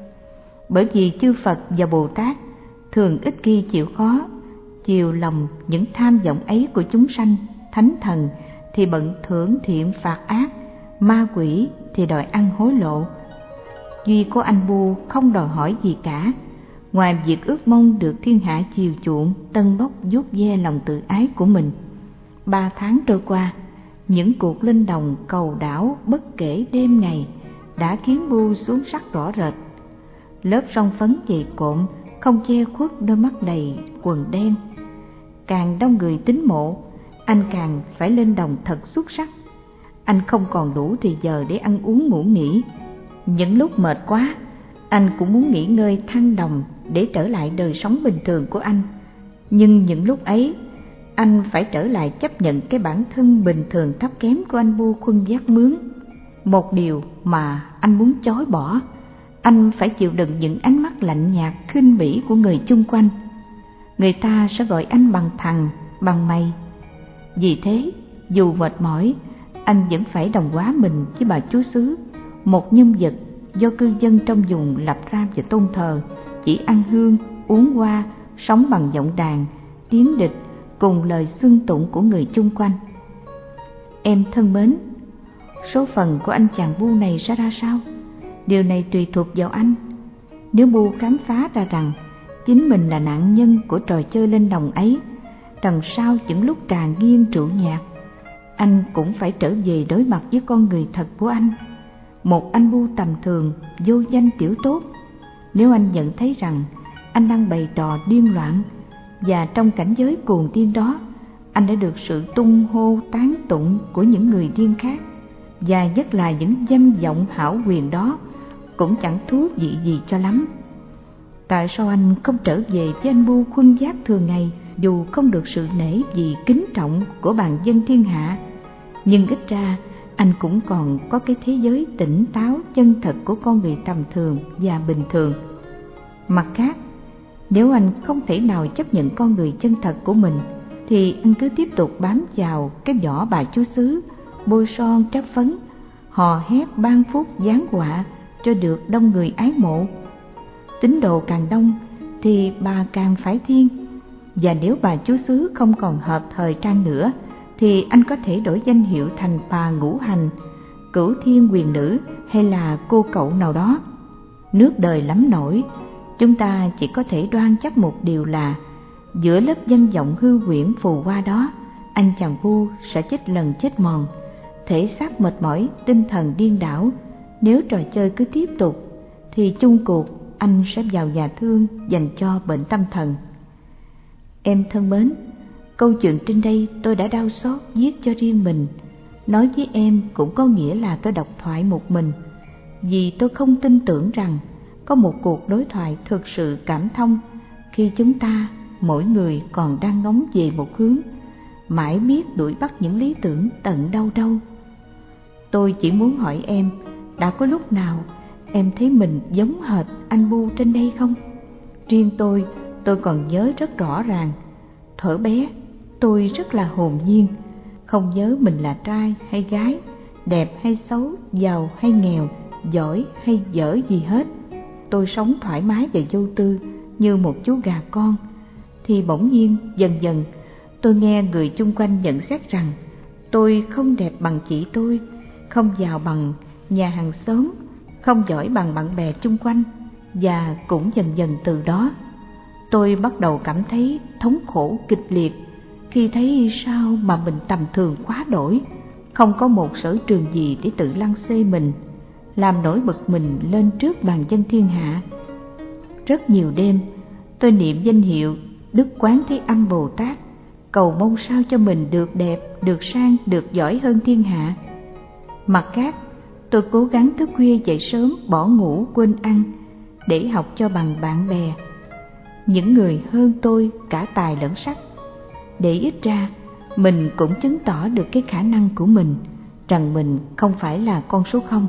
Bởi vì chư Phật và Bồ Tát thường ít khi chịu khó chiều lòng những tham vọng ấy của chúng sanh. Thánh thần thì bận thưởng thiện phạt ác, ma quỷ thì đòi ăn hối lộ. Duy có anh bu không đòi hỏi gì cả, ngoài việc ước mong được thiên hạ chiều chuộng, tân bốc vuốt ve lòng tự ái của mình. Ba tháng trôi qua, những cuộc lên đồng cầu đảo bất kể đêm ngày đã khiến bu xuống sắc rõ rệt. Lớp son phấn dày cộm không che khuất đôi mắt đầy quần đen. Càng đông người tín mộ, anh càng phải lên đồng thật xuất sắc. Anh không còn đủ thì giờ để ăn uống ngủ nghỉ. Những lúc mệt quá, anh cũng muốn nghỉ ngơi thăng đồng để trở lại đời sống bình thường của anh. Nhưng những lúc ấy, anh phải trở lại chấp nhận cái bản thân bình thường thấp kém của anh bu khuân vác mướn. Một điều mà anh muốn chối bỏ, anh phải chịu đựng những ánh mắt lạnh nhạt khinh bỉ của người chung quanh. Người ta sẽ gọi anh bằng thằng, bằng mày. Vì thế, dù mệt mỏi, anh vẫn phải đồng hóa mình với bà chúa xứ, một nhân vật do cư dân trong vùng lập ra và tôn thờ, chỉ ăn hương, uống hoa, sống bằng giọng đàn, tiếng địch cùng lời xưng tụng của người chung quanh. Em thân mến, số phận của anh chàng bu này sẽ ra sao? Điều này tùy thuộc vào anh. Nếu bu khám phá ra rằng chính mình là nạn nhân của trò chơi lên đồng ấy, đằng sau những lúc trà nghiêng rượu nhạt, anh cũng phải trở về đối mặt với con người thật của anh, một anh bu tầm thường, vô danh tiểu tốt. Nếu anh nhận thấy rằng anh đang bày trò điên loạn, và trong cảnh giới cuồng điên đó, anh đã được sự tung hô tán tụng của những người điên khác, và nhất là những danh vọng hảo quyền đó cũng chẳng thú vị gì cho lắm. Tại sao anh không trở về với anh bu khuân vác thường ngày, dù không được sự nể vì kính trọng của bàn dân thiên hạ, nhưng ít ra anh cũng còn có cái thế giới tỉnh táo chân thật của con người tầm thường và bình thường. Mặt khác, nếu anh không thể nào chấp nhận con người chân thật của mình, thì anh cứ tiếp tục bám vào cái vỏ bà chúa xứ, bôi son trát phấn, hò hét ban phúc giáng họa cho được đông người ái mộ. Tín đồ càng đông thì bà càng phải thiên, và nếu bà chúa xứ không còn hợp thời trang nữa, thì anh có thể đổi danh hiệu thành bà ngũ hành, cửu thiên quyền nữ hay là cô cậu nào đó. Nước đời lắm nổi, chúng ta chỉ có thể đoan chắc một điều là giữa lớp danh vọng hư huyễn phù hoa đó, anh chàng Vu sẽ chết lần chết mòn, thể xác mệt mỏi, tinh thần điên đảo. Nếu trò chơi cứ tiếp tục thì chung cuộc anh sẽ vào nhà thương dành cho bệnh tâm thần. Em thân mến, câu chuyện trên đây tôi đã đau xót viết cho riêng mình. Nói với em cũng có nghĩa là tôi độc thoại một mình, vì tôi không tin tưởng rằng có một cuộc đối thoại thực sự cảm thông khi chúng ta mỗi người còn đang ngóng về một hướng, mãi biết đuổi bắt những lý tưởng tận đâu đâu. Tôi chỉ muốn hỏi em, đã có lúc nào em thấy mình giống hệt anh Bu trên đây không? Riêng tôi, tôi còn nhớ rất rõ ràng. Thuở bé, tôi rất là hồn nhiên, không nhớ mình là trai hay gái, đẹp hay xấu, giàu hay nghèo, giỏi hay dở gì hết. Tôi sống thoải mái và vô tư như một chú gà con. Thì bỗng nhiên, dần dần, tôi nghe người chung quanh nhận xét rằng tôi không đẹp bằng chị tôi, không giàu bằng nhà hàng xóm, không giỏi bằng bạn bè chung quanh. Và cũng dần dần từ đó, tôi bắt đầu cảm thấy thống khổ kịch liệt khi thấy sao mà mình tầm thường quá đổi, không có một sở trường gì để tự lăng xê mình, làm nổi bật mình lên trước bàn dân thiên hạ. Rất nhiều đêm, tôi niệm danh hiệu Đức Quán Thế Âm Bồ Tát, cầu mong sao cho mình được đẹp, được sang, được giỏi hơn thiên hạ. Mặt khác, tôi cố gắng thức khuya dậy sớm, bỏ ngủ quên ăn, để học cho bằng bạn bè, những người hơn tôi cả tài lẫn sắc, để ít ra mình cũng chứng tỏ được cái khả năng của mình, rằng mình không phải là con số không.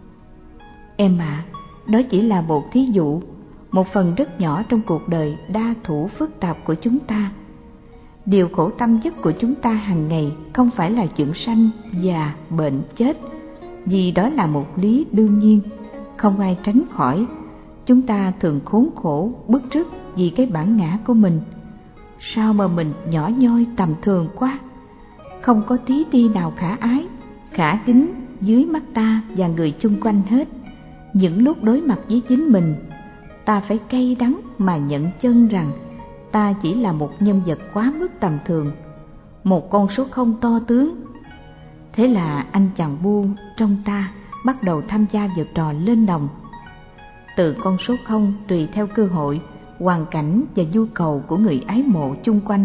Em ạ, à, đó chỉ là một thí dụ, một phần rất nhỏ trong cuộc đời đa thủ phức tạp của chúng ta. Điều khổ tâm nhất của chúng ta hàng ngày không phải là chuyện sanh, già, bệnh, chết, vì đó là một lý đương nhiên, không ai tránh khỏi. Chúng ta thường khốn khổ, bức rứt vì cái bản ngã của mình. Sao mà mình nhỏ nhoi tầm thường quá, không có tí ti nào khả ái, khả kính dưới mắt ta và người chung quanh hết. Những lúc đối mặt với chính mình, ta phải cay đắng mà nhận chân rằng ta chỉ là một nhân vật quá mức tầm thường, một con số không to tướng. Thế là anh chàng Bu trong ta bắt đầu tham gia vào trò lên đồng. Từ con số không tùy theo cơ hội, hoàn cảnh và nhu cầu của người ái mộ chung quanh,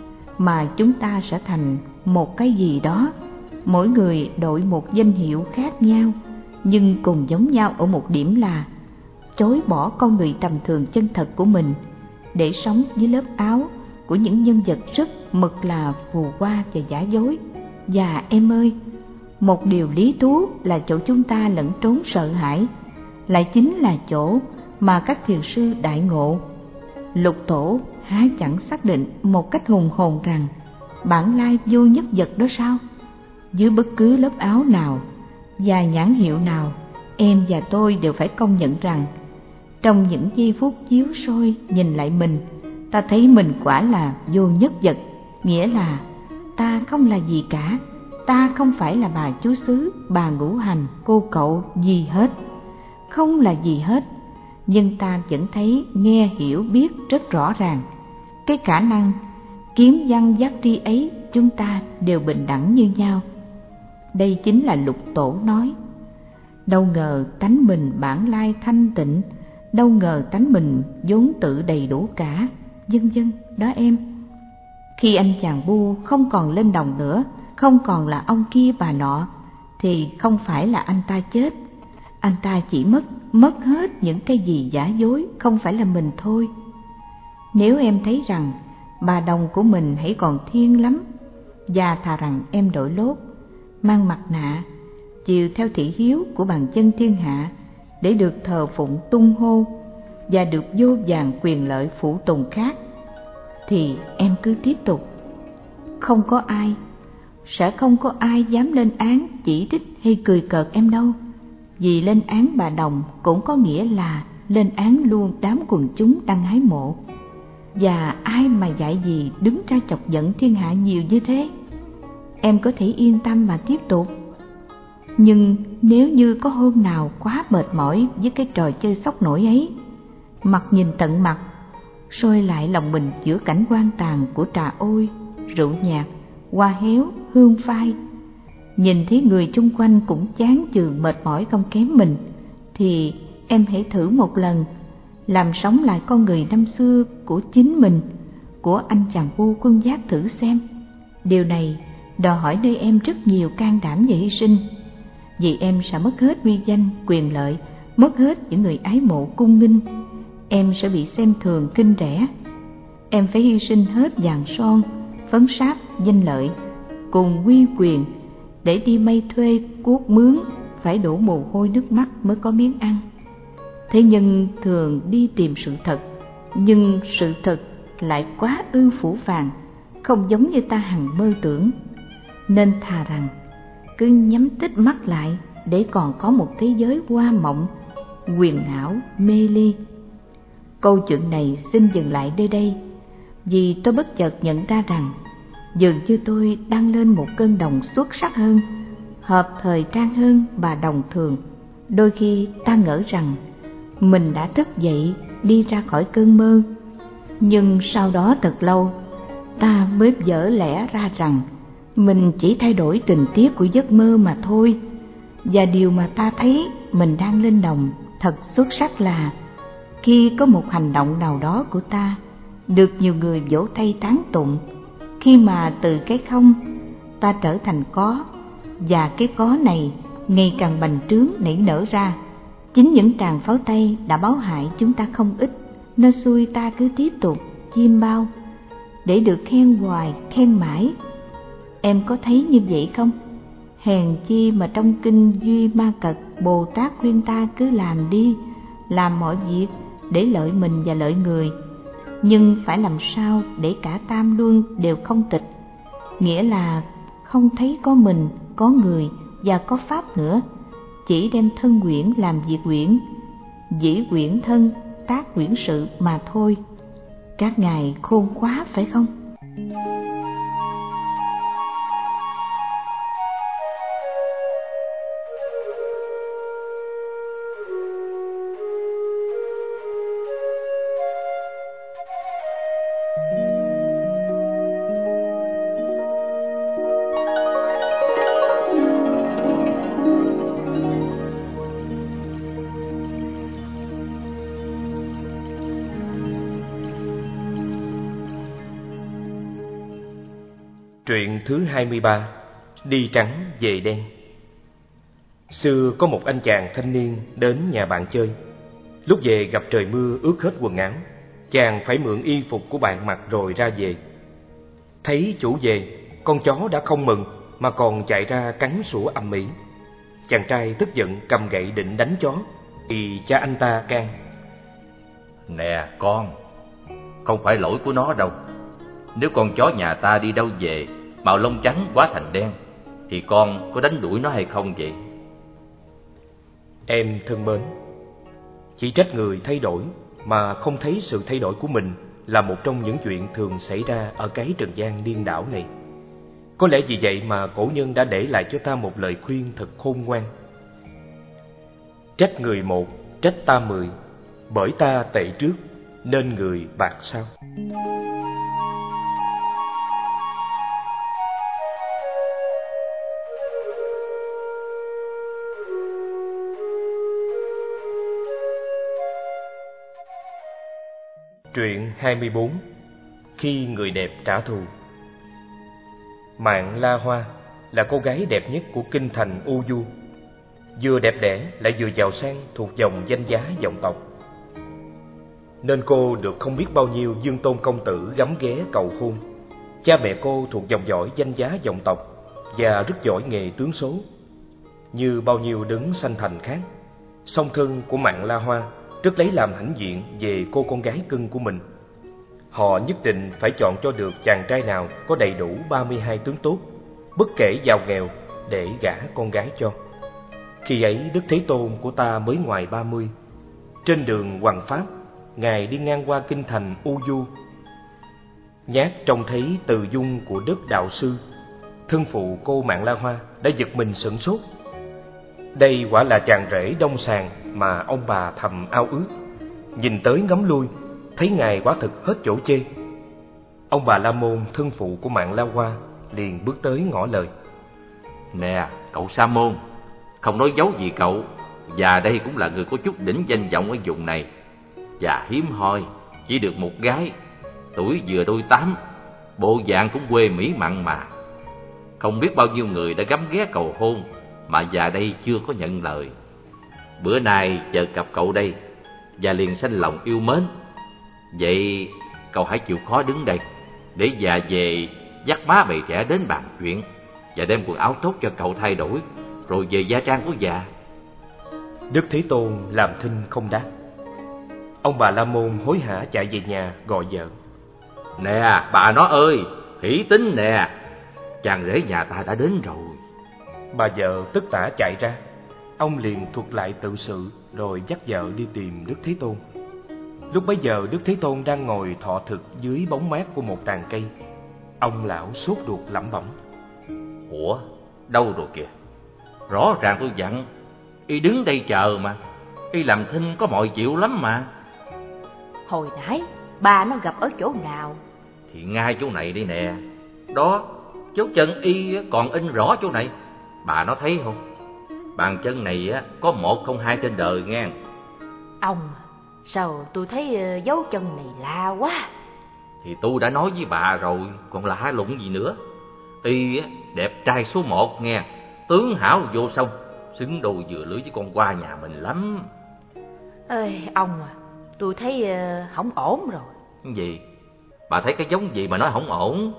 mà chúng ta sẽ thành một cái gì đó. Mỗi người đội một danh hiệu khác nhau, nhưng cùng giống nhau ở một điểm là chối bỏ con người tầm thường chân thật của mình để sống dưới lớp áo của những nhân vật rất mực là phù hoa và giả dối. Và em ơi, một điều lý thú là chỗ chúng ta lẫn trốn sợ hãi, lại chính là chỗ mà các thiền sư đại ngộ, Lục Tổ há chẳng xác định một cách hùng hồn rằng bản lai vô nhất vật đó sao? Dưới bất cứ lớp áo nào và nhãn hiệu nào, em và tôi đều phải công nhận rằng trong những giây phút chiếu soi nhìn lại mình, ta thấy mình quả là vô nhất vật, nghĩa là ta không là gì cả, ta không phải là bà chú xứ, bà ngũ hành, cô cậu gì hết, không là gì hết. Nhưng ta vẫn thấy, nghe, hiểu, biết rất rõ ràng cái khả năng kiếm văn giác tri ấy, chúng ta đều bình đẳng như nhau. Đây chính là Lục Tổ nói. Đâu ngờ tánh mình bản lai thanh tịnh, đâu ngờ tánh mình vốn tự đầy đủ cả, vân vân đó em. Khi anh chàng Bu không còn lên đồng nữa, không còn là ông kia bà nọ, thì không phải là anh ta chết, anh ta chỉ mất mất hết những cái gì giả dối, không phải là mình thôi. Nếu em thấy rằng bà đồng của mình hãy còn thiên lắm, và thà rằng em đổi lốt, mang mặt nạ, chiều theo thị hiếu của bàn chân thiên hạ để được thờ phụng tung hô và được vô vàn quyền lợi phụ tùng khác, thì em cứ tiếp tục. Không có ai, sẽ không có ai dám lên án, chỉ trích hay cười cợt em đâu. Vì lên án bà đồng cũng có nghĩa là lên án luôn đám quần chúng đang hái mộ. Và ai mà dạy gì đứng ra chọc giận thiên hạ nhiều như thế? Em có thể yên tâm mà tiếp tục. Nhưng nếu như có hôm nào quá mệt mỏi với cái trò chơi sóc nổi ấy, mặt nhìn tận mặt, soi lại lòng mình giữa cảnh quan tàn của trà ôi, rượu nhạt, hoa héo, hương phai, nhìn thấy người chung quanh cũng chán chường mệt mỏi không kém mình, thì em hãy thử một lần làm sống lại con người năm xưa của chính mình, của anh chàng vu quân giác thử xem. Điều này đòi hỏi nơi em rất nhiều can đảm và hy sinh, vì em sẽ mất hết uy danh, quyền lợi, mất hết những người ái mộ cung nghinh. Em sẽ bị xem thường khinh rẻ. Em phải hy sinh hết vàng son, phấn sáp, danh lợi cùng uy quyền để đi may thuê cuốc mướn, phải đổ mồ hôi nước mắt mới có miếng ăn. Thế nhưng thường đi tìm sự thật, nhưng sự thật lại quá ư phủ phàng, không giống như ta hằng mơ tưởng. Nên thà rằng cứ nhắm tít mắt lại để còn có một thế giới hoa mộng, huyền ảo, mê ly. Câu chuyện này xin dừng lại nơi đây, vì tôi bất chợt nhận ra rằng dường như tôi đang lên một cơn đồng xuất sắc hơn, hợp thời trang hơn bà đồng thường. Đôi khi ta ngỡ rằng mình đã thức dậy, đi ra khỏi cơn mơ, nhưng sau đó thật lâu ta mới vỡ lẽ ra rằng mình chỉ thay đổi tình tiết của giấc mơ mà thôi. Và điều mà ta thấy mình đang lên đồng thật xuất sắc là khi có một hành động nào đó của ta được nhiều người vỗ tay tán tụng, khi mà từ cái không ta trở thành có, và cái có này ngày càng bành trướng nảy nở ra. Chính những tràng pháo tay đã báo hại chúng ta không ít, nó xui ta cứ tiếp tục chiêm bao để được khen hoài, khen mãi. Em có thấy như vậy không? Hèn chi mà trong kinh Duy Ma Cật, Bồ Tát khuyên ta cứ làm đi, làm mọi việc để lợi mình và lợi người, nhưng phải làm sao để cả tam luân đều không tịch, nghĩa là không thấy có mình, có người và có pháp nữa, chỉ đem thân quyển làm việc quyển, dĩ quyển thân, tác quyển sự mà thôi. Các ngài khôn quá phải không? Truyện thứ hai mươi ba. Đi trắng về đen. Xưa có một anh chàng thanh niên đến nhà bạn chơi. Lúc về gặp trời mưa ướt hết quần áo. Chàng phải mượn y phục của bạn mặc rồi ra về. Thấy chủ về, con chó đã không mừng mà còn chạy ra cắn sủa ầm ĩ. Chàng trai tức giận cầm gậy định đánh chó, thì cha anh ta can: Nè con, không phải lỗi của nó đâu. Nếu con chó nhà ta đi đâu về, màu lông trắng quá thành đen, thì con có đánh đuổi nó hay không vậy? Em thân mến, chỉ trách người thay đổi mà không thấy sự thay đổi của mình là một trong những chuyện thường xảy ra ở cái trần gian điên đảo này. Có lẽ vì vậy mà cổ nhân đã để lại cho ta một lời khuyên thật khôn ngoan: trách người một, trách ta mười, bởi ta tệ trước nên người bạc sau. Truyện hai mươi bốn. Khi người đẹp trả thù. Mạng La Hoa là cô gái đẹp nhất của kinh thành U Du, vừa đẹp đẽ lại vừa giàu sang, thuộc dòng danh giá vọng tộc, nên cô được không biết bao nhiêu dương tôn công tử gắm ghé cầu hôn. Cha mẹ cô thuộc dòng dõi danh giá vọng tộc và rất giỏi nghề tướng số. Như bao nhiêu đấng sanh thành khác, song thân của Mạng La Hoa rất lấy làm hãnh diện về cô con gái cưng của mình. Họ nhất định phải chọn cho được chàng trai nào có đầy đủ ba mươi hai tướng tốt, bất kể giàu nghèo, để gả con gái cho. Khi ấy Đức Thế Tôn của ta mới ngoài ba mươi. Trên đường hoằng pháp, Ngài đi ngang qua kinh thành U Du. Nhát trông thấy từ dung của Đức Đạo Sư, thân phụ cô Mạng La Hoa đã giật mình sửng sốt. Đây quả là chàng rể đông sàng mà ông bà thầm ao ước. Nhìn tới ngắm lui, thấy ngài quả thực hết chỗ chê. Ông bà La Môn, thân phụ của Mạng La Hoa, liền bước tới ngỏ lời. Nè, cậu Sa Môn, không nói giấu gì cậu, và đây cũng là người có chút đỉnh danh vọng ở vùng này, và hiếm hoi, chỉ được một gái, tuổi vừa đôi tám, bộ dạng cũng quê mỹ mặn mà. Không biết bao nhiêu người đã gắm ghé cầu hôn, mà già đây chưa có nhận lời. Bữa nay chợt gặp cậu đây, và liền sanh lòng yêu mến. Vậy cậu hãy chịu khó đứng đây, để già về dắt má bầy trẻ đến bàn chuyện, và đem quần áo tốt cho cậu thay đổi, rồi về gia trang của già. Đức Thế Tôn làm thinh không đáp. Ông bà La Môn hối hả chạy về nhà gọi vợ. Nè bà nó ơi, hỷ tính nè, chàng rể nhà ta đã đến rồi. Bà vợ tức tả chạy ra. Ông liền thuật lại tự sự, rồi dắt vợ đi tìm Đức Thế Tôn. Lúc bấy giờ Đức Thế Tôn đang ngồi thọ thực dưới bóng mát của một tàn cây. Ông lão sốt ruột lẩm bẩm. Ủa, đâu rồi kìa? Rõ ràng tôi dặn y đứng đây chờ mà, y làm thinh có mọi chịu lắm mà. Hồi nãy bà nó gặp ở chỗ nào? Thì ngay chỗ này đây nè. Đó, dấu chân y còn in rõ chỗ này. Bà nó thấy không? Bàn chân này á có một không hai trên đời nghe. Ông, sao tôi thấy dấu chân này lạ quá. Thì tôi đã nói với bà rồi, còn lạ lụng gì nữa. Y đẹp trai số một nghe, tướng hảo vô song, xứng đôi vừa lưỡi với con qua nhà mình lắm. Ê ông à, tôi thấy uh, không ổn rồi. Cái gì? Bà thấy cái giống gì mà nói không ổn?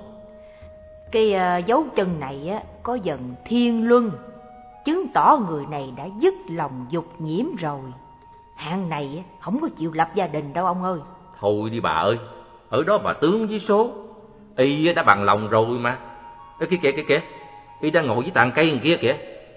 Cái uh, dấu chân này á có dần thiên luân, chứng tỏ người này đã dứt lòng dục nhiễm rồi. Hạng này á không có chịu lập gia đình đâu ông ơi. Thôi đi bà ơi, ở đó bà tướng với số. Y đã bằng lòng rồi mà. Ê, kìa kìa kìa kìa, y đang ngồi với tàn cây kia kìa.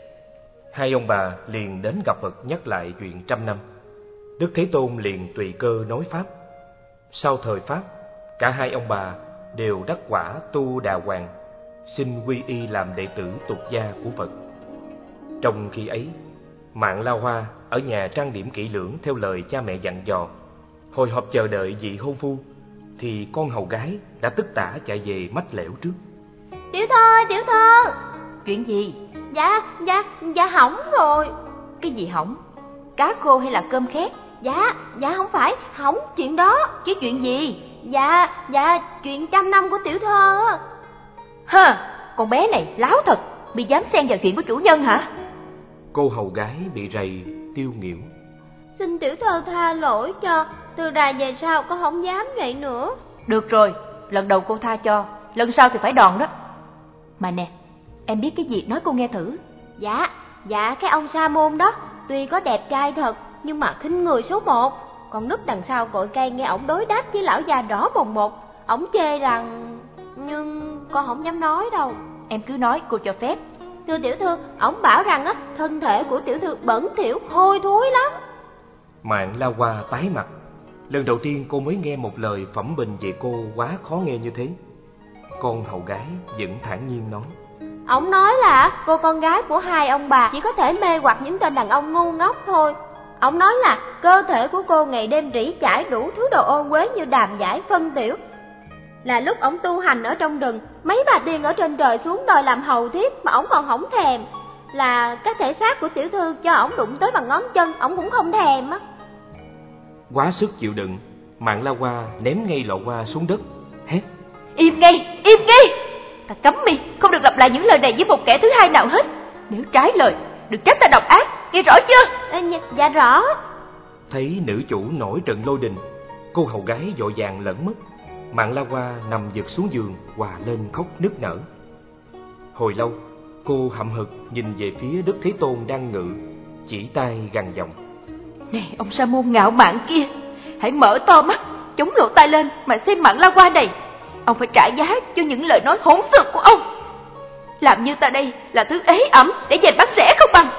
Hai ông bà liền đến gặp Phật nhắc lại chuyện trăm năm. Đức Thế Tôn liền tùy cơ nói pháp. Sau thời pháp, cả hai ông bà đều đắc quả tu đà hoàng, xin quy y làm đệ tử tục gia của Phật. Trong khi ấy, Mạng La Hoa ở nhà trang điểm kỹ lưỡng theo lời cha mẹ dặn dò. Hồi hộp chờ đợi vị hôn phu, thì con hầu gái đã tức tả chạy về mách lẻo trước. Tiểu thơ, tiểu thơ. Chuyện gì? Dạ, dạ, dạ hỏng rồi. Cái gì hỏng? Cá khô hay là cơm khét? Dạ, dạ không phải, hỏng chuyện đó. Chứ chuyện gì? Dạ, dạ, chuyện trăm năm của tiểu thơ. Hơ, con bé này láo thật, bị dám xen vào chuyện của chủ nhân hả? Cô hầu gái bị rầy tiêu nghỉu. Xin tiểu thơ tha lỗi cho, từ đài về sau con không dám vậy nữa. Được rồi, lần đầu cô tha cho, lần sau thì phải đòn đó. Mà nè, em biết cái gì nói cô nghe thử. Dạ, dạ cái ông Sa Môn đó, tuy có đẹp trai thật, nhưng mà khinh người số một. Còn núp đằng sau cội cây nghe ổng đối đáp với lão già rõ mồn một. Ổng chê rằng... nhưng con không dám nói đâu. Em cứ nói, cô cho phép. Thưa tiểu thư, ổng bảo rằng á, thân thể của tiểu thư bẩn thỉu, hôi thối lắm. Mạng La Hoa tái mặt. Lần đầu tiên cô mới nghe một lời phẩm bình về cô quá khó nghe như thế. Con hầu gái vẫn thản nhiên nói. Ổng nói là cô con gái của hai ông bà chỉ có thể mê hoặc những tên đàn ông ngu ngốc thôi. Ổng nói là cơ thể của cô ngày đêm rỉ chải đủ thứ đồ ô uế như đàm giải phân tiểu. Là lúc ổng tu hành ở trong rừng, mấy bà tiên ở trên trời xuống đòi làm hầu thiếp mà ổng còn không thèm. Là cái thể xác của tiểu thư cho ổng đụng tới bằng ngón chân, ổng cũng không thèm á. Quá sức chịu đựng, Mạng La Hoa ném ngay lọ hoa xuống đất, hét. Im ngay, im ngay. Ta cấm mi, không được lặp lại những lời này với một kẻ thứ hai nào hết. Nếu trái lời, đừng trách ta độc ác, nghe rõ chưa? À, dạ, dạ rõ. Thấy nữ chủ nổi trận lôi đình, cô hầu gái vội vàng lẫn mất. Mạng La Hoa nằm giật xuống giường, hòa lên khóc nức nở. Hồi lâu, cô hậm hực nhìn về phía Đức Thế Tôn đang ngự, chỉ tay gằn giọng. Này ông Sa Môn ngạo mạn kia, hãy mở to mắt, chống lộ tay lên mà xem Mạng La Hoa này. Ông phải trả giá cho những lời nói hỗn xược của ông. Làm như ta đây là thứ ế ẩm để giành bắt rẻ không bằng.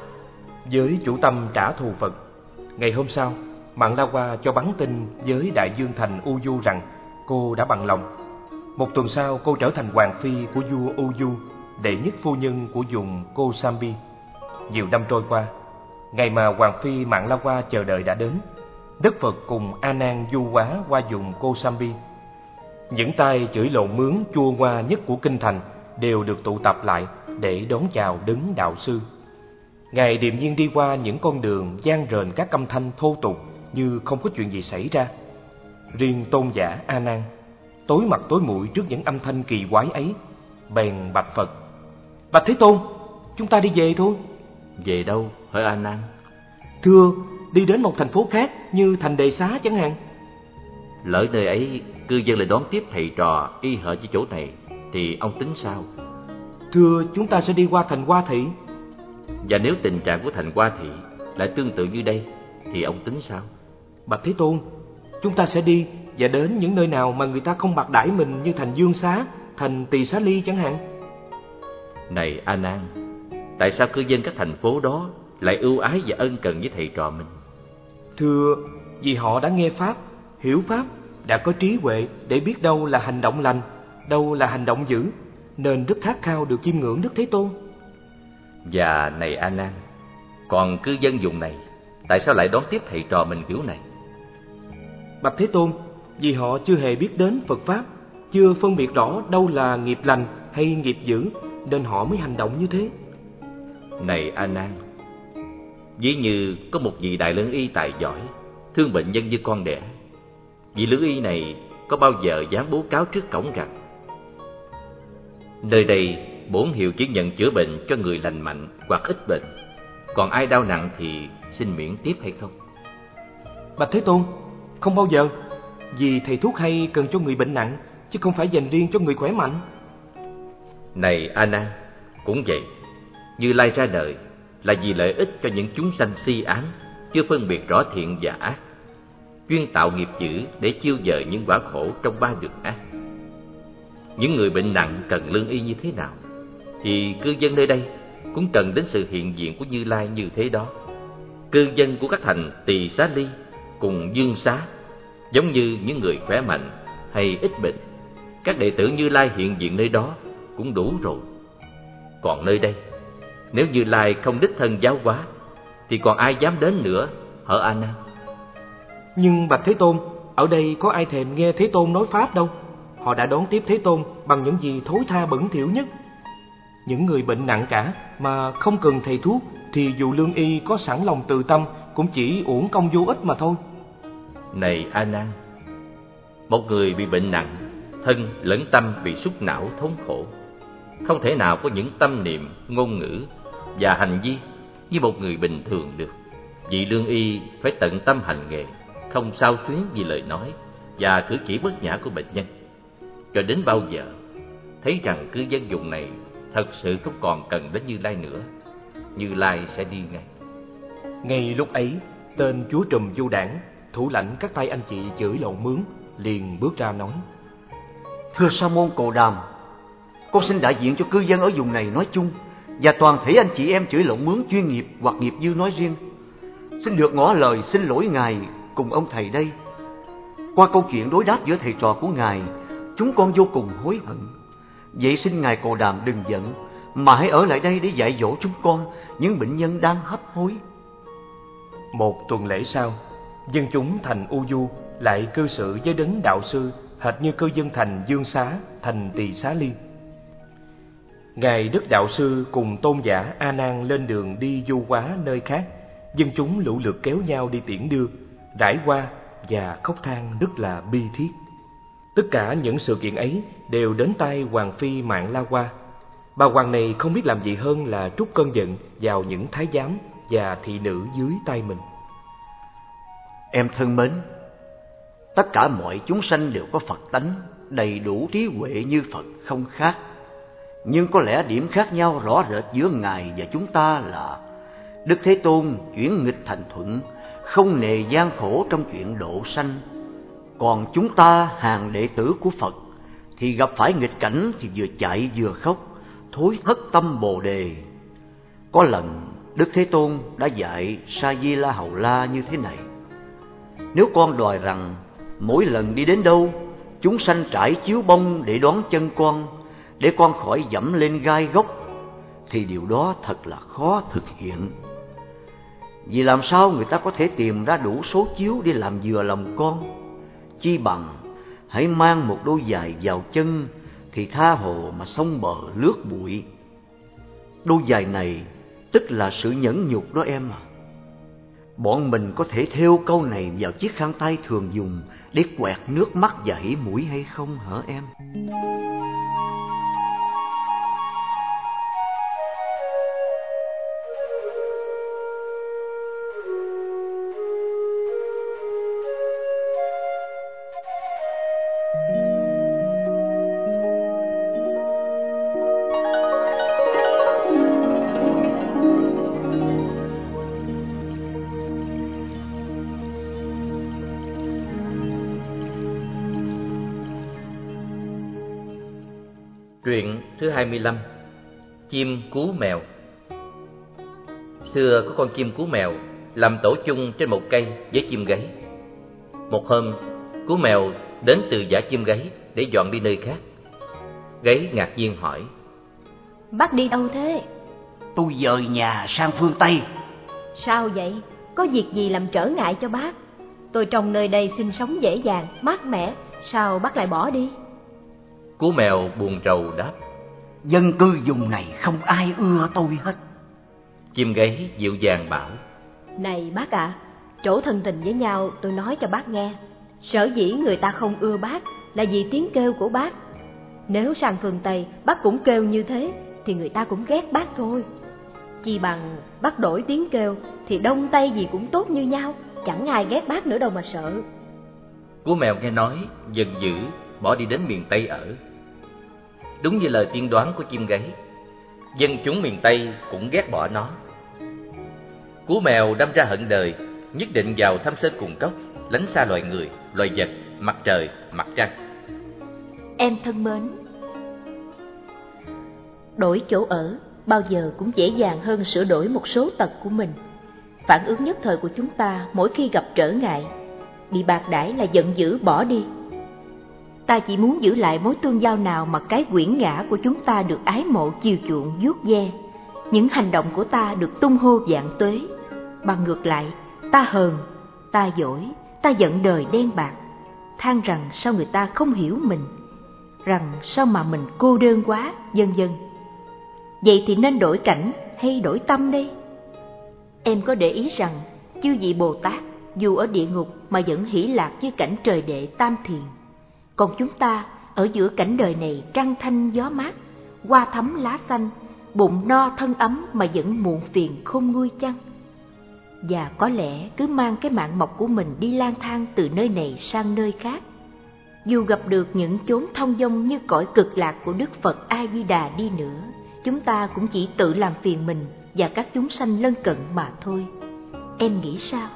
Với chủ tâm trả thù Phật, ngày hôm sau, Mạng La Hoa cho bắn tin với Đại Dương Thành U Du rằng cô đã bằng lòng. Một tuần sau, cô trở thành hoàng phi của vua U Du, đệ nhất phu nhân của vùng Kosambi. Nhiều năm trôi qua, ngày mà Hoàng Phi Mạng La Hoa chờ đợi đã đến. Đức Phật cùng A Nan du hóa qua vùng Kosambi. Những tay chửi lộn mướn chua ngoa nhất của kinh thành đều được tụ tập lại để đón chào đấng đạo sư. Ngài điềm nhiên đi qua những con đường vang rền các âm thanh thô tục như không có chuyện gì xảy ra. Riêng tôn giả A Nan tối mặt tối mũi trước những âm thanh kỳ quái ấy, bèn bạch Phật: Bạch Thế Tôn, chúng ta đi về thôi. Về đâu hỡi A Nan? Thưa, đi đến một thành phố khác như thành Đề Xá chẳng hạn. Lỡ nơi ấy cư dân lại đón tiếp thầy trò y hệt với chỗ này thì ông tính sao? Thưa, chúng ta sẽ đi qua thành Hoa Thị. Và nếu tình trạng của thành Hoa Thị lại tương tự như đây thì ông tính sao? Bạch Thế Tôn, chúng ta sẽ đi và đến những nơi nào mà người ta không bạc đãi mình như thành Dương Xá, thành Tỳ Xá Ly chẳng hạn. Này A Nan, tại sao cư dân các thành phố đó lại ưu ái và ân cần với thầy trò mình? Thưa, vì họ đã nghe Pháp, hiểu Pháp, đã có trí huệ để biết đâu là hành động lành, đâu là hành động dữ, nên rất khát khao được chiêm ngưỡng Đức Thế Tôn. Và này A Nan, còn cư dân vùng này tại sao lại đón tiếp thầy trò mình kiểu này? Bạch Thế Tôn, vì họ chưa hề biết đến Phật Pháp, chưa phân biệt rõ đâu là nghiệp lành hay nghiệp dữ, nên họ mới hành động như thế. Này A Nan, ví như có một vị đại lương y tài giỏi, thương bệnh nhân như con đẻ. Vị lương y này có bao giờ dám bố cáo trước cổng rằng: Nơi đây bổn hiệu chỉ nhận chữa bệnh cho người lành mạnh hoặc ít bệnh, còn ai đau nặng thì xin miễn tiếp hay không? Bạch Thế Tôn, không bao giờ, vì thầy thuốc hay cần cho người bệnh nặng, chứ không phải dành riêng cho người khỏe mạnh. Này A Nan, cũng vậy, Như Lai ra đời là vì lợi ích cho những chúng sanh si ám, chưa phân biệt rõ thiện và ác, chuyên tạo nghiệp dữ để chiêu dời những quả khổ trong ba đường ác. Những người bệnh nặng cần lương y như thế nào, thì cư dân nơi đây cũng cần đến sự hiện diện của Như Lai như thế đó. Cư dân của các thành Tỳ Xá Ly cùng Dương Xá giống như những người khỏe mạnh hay ít bệnh, các đệ tử Như Lai hiện diện nơi đó cũng đủ rồi. Còn nơi đây, nếu Như Lai không đích thân giáo hóa thì còn ai dám đến nữa hỡi A Nan? Nhưng Bạch Thế Tôn, ở đây có ai thèm nghe Thế Tôn nói Pháp đâu. Họ đã đón tiếp Thế Tôn bằng những gì thối tha bẩn thỉu nhất. Những người bệnh nặng cả mà không cần thầy thuốc thì dù lương y có sẵn lòng từ tâm cũng chỉ uổng công vô ích mà thôi. Này A Nan, một người bị bệnh nặng, thân lẫn tâm bị súc não thống khổ, không thể nào có những tâm niệm, ngôn ngữ và hành vi như một người bình thường được. Vị lương y phải tận tâm hành nghề, không xao xuyến vì lời nói và cử chỉ bất nhã của bệnh nhân. Cho đến bao giờ thấy rằng cư dân vùng này thật sự không còn cần đến Như Lai nữa, Như Lai sẽ đi ngay. Ngay lúc ấy, tên chúa trùm du đảng, thủ lãnh các tay anh chị chửi lộn mướn, liền bước ra nói: Thưa Sa môn Cồ Đàm, con xin đại diện cho cư dân ở vùng này nói chung và toàn thể anh chị em chửi lộn mướn chuyên nghiệp hoặc nghiệp dư nói riêng, xin được ngỏ lời xin lỗi Ngài cùng ông thầy đây. Qua câu chuyện đối đáp giữa thầy trò của Ngài, chúng con vô cùng hối hận. Vậy xin Ngài Cồ Đàm đừng giận, mà hãy ở lại đây để dạy dỗ chúng con, những bệnh nhân đang hấp hối. Một tuần lễ sau, dân chúng thành U Du lại cư xử với đấng đạo sư hệt như cư dân thành Dương Xá, thành Tỳ Xá Ly. Ngài Đức Đạo Sư cùng tôn giả A Nan lên đường đi du hóa nơi khác, dân chúng lũ lượt kéo nhau đi tiễn đưa, rải hoa và khóc than rất là bi thiết. Tất cả những sự kiện ấy đều đến tai Hoàng Phi Mạng La Hoa. Bà hoàng này không biết làm gì hơn là trút cơn giận vào những thái giám và thị nữ dưới tay mình. Em thân mến, tất cả mọi chúng sanh đều có Phật tánh, đầy đủ trí huệ như Phật không khác. Nhưng có lẽ điểm khác nhau rõ rệt giữa Ngài và chúng ta là Đức Thế Tôn chuyển nghịch thành thuận, không nề gian khổ trong chuyện độ sanh. Còn chúng ta, hàng đệ tử của Phật, thì gặp phải nghịch cảnh thì vừa chạy vừa khóc, thối thất tâm Bồ Đề. Có lần Đức Thế Tôn đã dạy Sa Di La Hầu La như thế này: Nếu con đòi rằng mỗi lần đi đến đâu, chúng sanh trải chiếu bông để đón chân con, để con khỏi dẫm lên gai gốc, thì điều đó thật là khó thực hiện. Vì làm sao người ta có thể tìm ra đủ số chiếu để làm vừa lòng con? Chi bằng hãy mang một đôi giày vào chân thì tha hồ mà sông bờ lướt bụi. Đôi giày này tức là sự nhẫn nhục đó em à. Bọn mình có thể thêu câu này vào chiếc khăn tay thường dùng để quẹt nước mắt và hỉ mũi hay không hả em? Truyện thứ hai mươi lăm. Chim cú mèo. Xưa có con chim cú mèo làm tổ chung trên một cây với chim gáy. Một hôm, cú mèo đến từ dã chim gáy để dọn đi nơi khác. Gáy ngạc nhiên hỏi: Bác đi đâu thế? Tôi dời nhà sang phương Tây. Sao vậy? Có việc gì làm trở ngại cho bác? Tôi trong nơi đây sinh sống dễ dàng, mát mẻ, sao bác lại bỏ đi? Cú mèo buồn rầu đáp: Dân cư vùng này không ai ưa tôi hết. Chim gáy dịu dàng bảo: Này bác ạ, à, chỗ thân tình với nhau tôi nói cho bác nghe. Sở dĩ người ta không ưa bác là vì tiếng kêu của bác. Nếu sang phương Tây bác cũng kêu như thế thì người ta cũng ghét bác thôi. Chi bằng bác đổi tiếng kêu thì đông tây gì cũng tốt như nhau, chẳng ai ghét bác nữa đâu mà sợ. Cú mèo nghe nói giận dữ bỏ đi đến miền Tây ở. Đúng như lời tiên đoán của chim gáy, dân chúng miền Tây cũng ghét bỏ nó. Cú mèo đâm ra hận đời, nhất định vào thăm sơn cùng cốc, lánh xa loài người, loài vật, mặt trời, mặt trăng. Em thân mến, đổi chỗ ở bao giờ cũng dễ dàng hơn sửa đổi một số tật của mình. Phản ứng nhất thời của chúng ta mỗi khi gặp trở ngại, bị bạc đãi là giận dữ bỏ đi. Ta chỉ muốn giữ lại mối tương giao nào mà cái quyển ngã của chúng ta được ái mộ chiều chuộng vuốt ve, những hành động của ta được tung hô vạn tuế. Bằng ngược lại, ta hờn, ta dỗi, ta giận đời đen bạc, than rằng sao người ta không hiểu mình, rằng sao mà mình cô đơn quá, vân vân. Vậy thì nên đổi cảnh hay đổi tâm đây? Em có để ý rằng chư vị Bồ Tát dù ở địa ngục mà vẫn hỷ lạc với cảnh trời đệ tam thiền. Còn chúng ta ở giữa cảnh đời này trăng thanh gió mát, hoa thắm lá xanh, bụng no thân ấm mà vẫn muộn phiền không nguôi chăng? Và có lẽ cứ mang cái mạng mộc của mình đi lang thang từ nơi này sang nơi khác. Dù gặp được những chốn thông dong như cõi cực lạc của Đức Phật A-di-đà đi nữa, chúng ta cũng chỉ tự làm phiền mình và các chúng sanh lân cận mà thôi. Em nghĩ sao?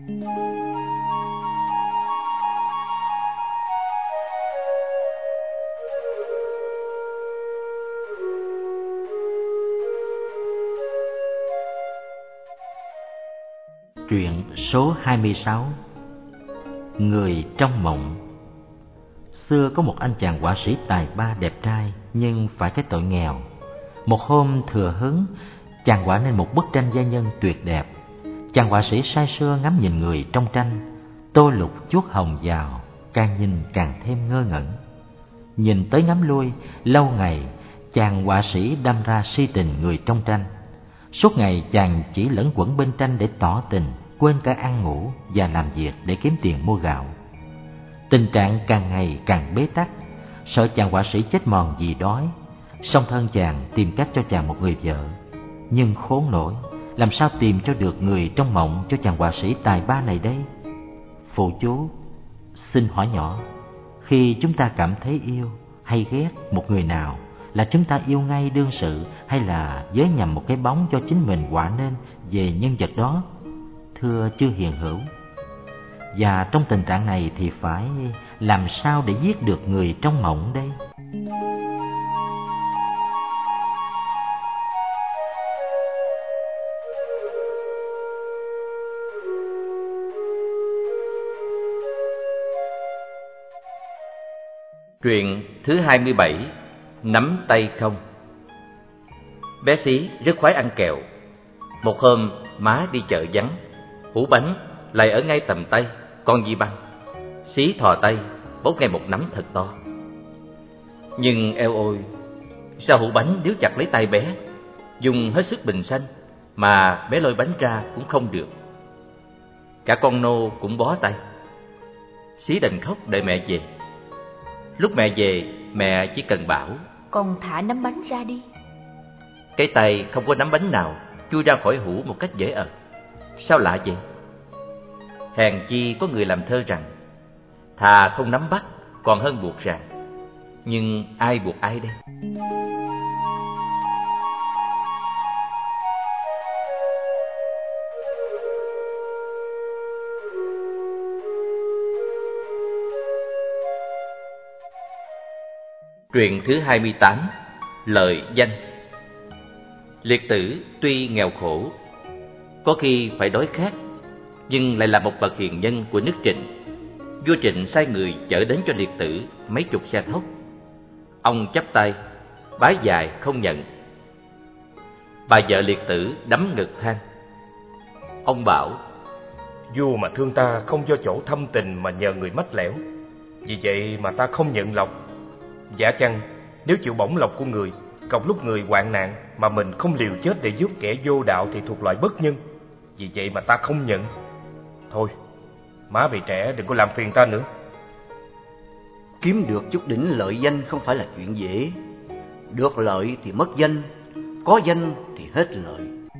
Truyện số hai mươi sáu. Người trong mộng. Xưa có một anh chàng họa sĩ tài ba đẹp trai nhưng phải cái tội nghèo. Một hôm thừa hứng, chàng họa nên một bức tranh gia nhân tuyệt đẹp. Chàng họa sĩ say sưa ngắm nhìn người trong tranh, tô lục chuốt hồng vào, càng nhìn càng thêm ngơ ngẩn. Nhìn tới ngắm lui, lâu ngày chàng họa sĩ đâm ra si tình người trong tranh. Suốt ngày chàng chỉ lẫn quẩn bên tranh để tỏ tình, quên cả ăn ngủ và làm việc để kiếm tiền mua gạo. Tình trạng càng ngày càng bế tắc, sợ chàng họa sĩ chết mòn vì đói. Song thân chàng tìm cách cho chàng một người vợ, nhưng khốn nổi, làm sao tìm cho được người trong mộng cho chàng họa sĩ tài ba này đây? Phụ chú, xin hỏi nhỏ, khi chúng ta cảm thấy yêu hay ghét một người nào, là chúng ta yêu ngay đương sự hay là với nhầm một cái bóng do chính mình họa nên về nhân vật đó? Thưa chư hiền hữu, và trong tình trạng này thì phải làm sao để giết được người trong mộng đây? Truyện thứ hai mươi bảy. Nắm tay không. Bé Xí rất khoái ăn kẹo. Một hôm má đi chợ vắng, hũ bánh lại ở ngay tầm tay con Di Băng. Xí thò tay bốc ngay một nắm thật to. Nhưng eo ôi, sao hũ bánh níu chặt lấy tay bé, dùng hết sức bình xanh mà bé lôi bánh ra cũng không được. Cả con nô cũng bó tay. Xí đành khóc đợi mẹ về. Lúc mẹ về, mẹ chỉ cần bảo: con thả nắm bánh ra đi. Cái tay không có nắm bánh nào chui ra khỏi hũ một cách dễ ợt. Sao lạ vậy? Hèn chi có người làm thơ rằng: thà không nắm bắt còn hơn buộc ràng. Nhưng ai buộc ai đây? Truyện thứ hai mươi tám, Lợi danh. Liệt tử tuy nghèo khổ, có khi phải đói khát, nhưng lại là một bậc hiền nhân của nước Trịnh. Vua Trịnh sai người chở đến cho liệt tử mấy chục xe thóc. Ông chắp tay bái dài không nhận. Bà vợ liệt tử đấm ngực than. Ông bảo: vua mà thương ta không do chỗ thâm tình mà nhờ người mách lẻo, vì vậy mà ta không nhận lộc. Giả chăng nếu chịu bổng lộc của người, cọc lúc người hoạn nạn mà mình không liều chết để giúp kẻ vô đạo thì thuộc loại bất nhân, vì vậy mà ta không nhận. Thôi, má bị trẻ đừng có làm phiền ta nữa. Kiếm được chút đỉnh lợi danh không phải là chuyện dễ. Được lợi thì mất danh, có danh thì hết lợi.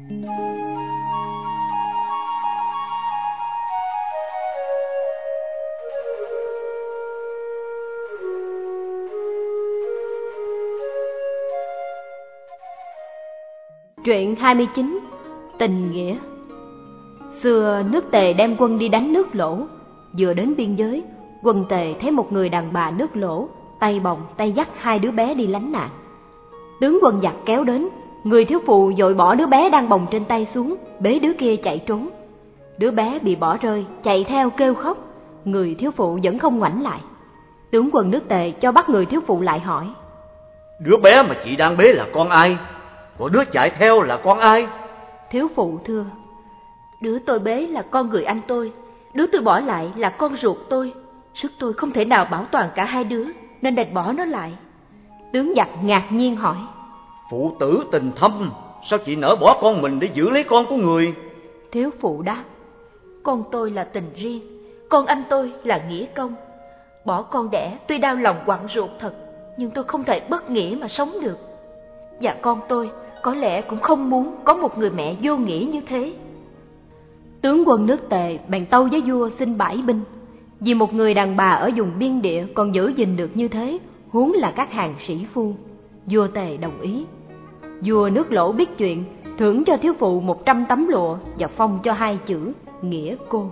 Truyện hai mươi chín, Tình nghĩa. Xưa nước Tề đem quân đi đánh nước Lỗ. Vừa đến biên giới, quân Tề thấy một người đàn bà nước Lỗ, tay bồng tay dắt hai đứa bé đi lánh nạn. Tướng quân giặc kéo đến, người thiếu phụ vội bỏ đứa bé đang bồng trên tay xuống, bế đứa kia chạy trốn. Đứa bé bị bỏ rơi, chạy theo kêu khóc, người thiếu phụ vẫn không ngoảnh lại. Tướng quân nước Tề cho bắt người thiếu phụ lại hỏi: Đứa bé mà chị đang bế là con ai? Còn đứa chạy theo là con ai? Thiếu phụ thưa: Đứa tôi bế là con người anh tôi, đứa tôi bỏ lại là con ruột tôi. Sức tôi không thể nào bảo toàn cả hai đứa, nên đành bỏ nó lại. Tướng giặc ngạc nhiên hỏi: Phụ tử tình thâm, sao chị nỡ bỏ con mình để giữ lấy con của người? Thiếu phụ đáp: Con tôi là tình riêng, con anh tôi là nghĩa công. Bỏ con đẻ tuy đau lòng quặn ruột thật, nhưng tôi không thể bất nghĩa mà sống được. Và con tôi có lẽ cũng không muốn có một người mẹ vô nghĩa như thế. Tướng quân nước Tề bèn tâu với vua xin bãi binh. Vì một người đàn bà ở vùng biên địa còn giữ gìn được như thế, huống là các hàng sĩ phu. Vua Tề đồng ý. Vua nước Lỗ biết chuyện, thưởng cho thiếu phụ một trăm tấm lụa và phong cho hai chữ nghĩa cô.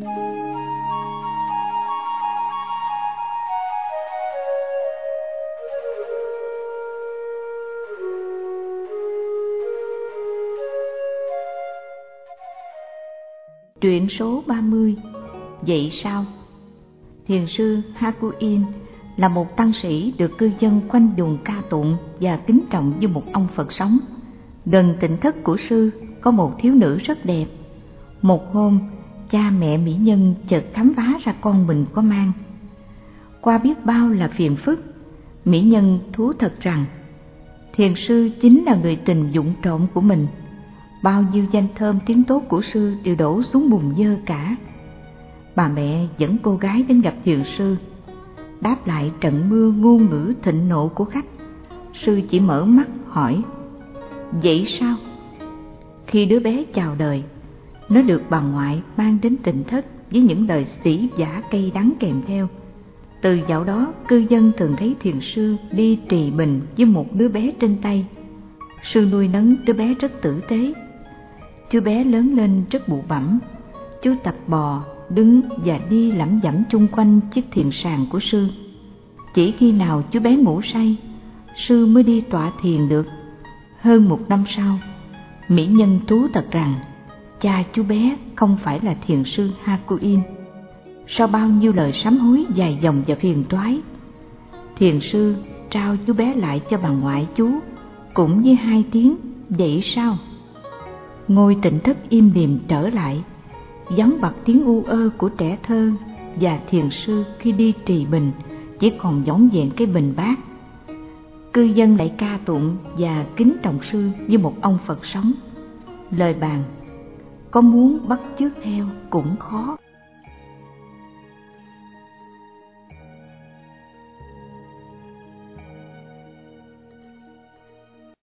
Truyện số ba mươi, Vậy sao? Thiền sư Hakuin là một tăng sĩ được cư dân quanh vùng ca tụng và kính trọng như một ông Phật sống. Gần tịnh thất của sư có một thiếu nữ rất đẹp. Một hôm, cha mẹ mỹ nhân chợt khám phá ra con mình có mang. Qua biết bao là phiền phức, mỹ nhân thú thật rằng thiền sư chính là người tình vụng trộm của mình. Bao nhiêu danh thơm tiếng tốt của sư đều đổ xuống bùn dơ cả. Bà mẹ dẫn cô gái đến gặp thiền sư. Đáp lại trận mưa ngôn ngữ thịnh nộ của khách, sư chỉ mở mắt hỏi: Vậy sao? Khi đứa bé chào đời, nó được bà ngoại mang đến tịnh thất với những lời sỉ vả cay đắng kèm theo. Từ dạo đó, cư dân thường thấy thiền sư đi trì bình với một đứa bé trên tay. Sư nuôi nấng đứa bé rất tử tế. Chú bé lớn lên rất bụ bẫm. Chú tập bò, đứng và đi lẩm nhẩm chung quanh chiếc thiền sàn của sư. Chỉ khi nào chú bé ngủ say, sư mới đi tọa thiền được. Hơn một năm sau, mỹ nhân thú thật rằng cha chú bé không phải là thiền sư Hakuin. Sau bao nhiêu lời sám hối dài dòng và phiền toái, thiền sư trao chú bé lại cho bà ngoại chú, cũng với hai tiếng vậy sao? Ngôi tịnh thất im lìm trở lại, vắng bặt tiếng u ơ của trẻ thơ, và thiền sư khi đi trì bình chỉ còn vỏn vẹn cái bình bát. Cư dân lại ca tụng và kính trọng sư như một ông Phật sống. Lời bàn có muốn bắt chước theo cũng khó.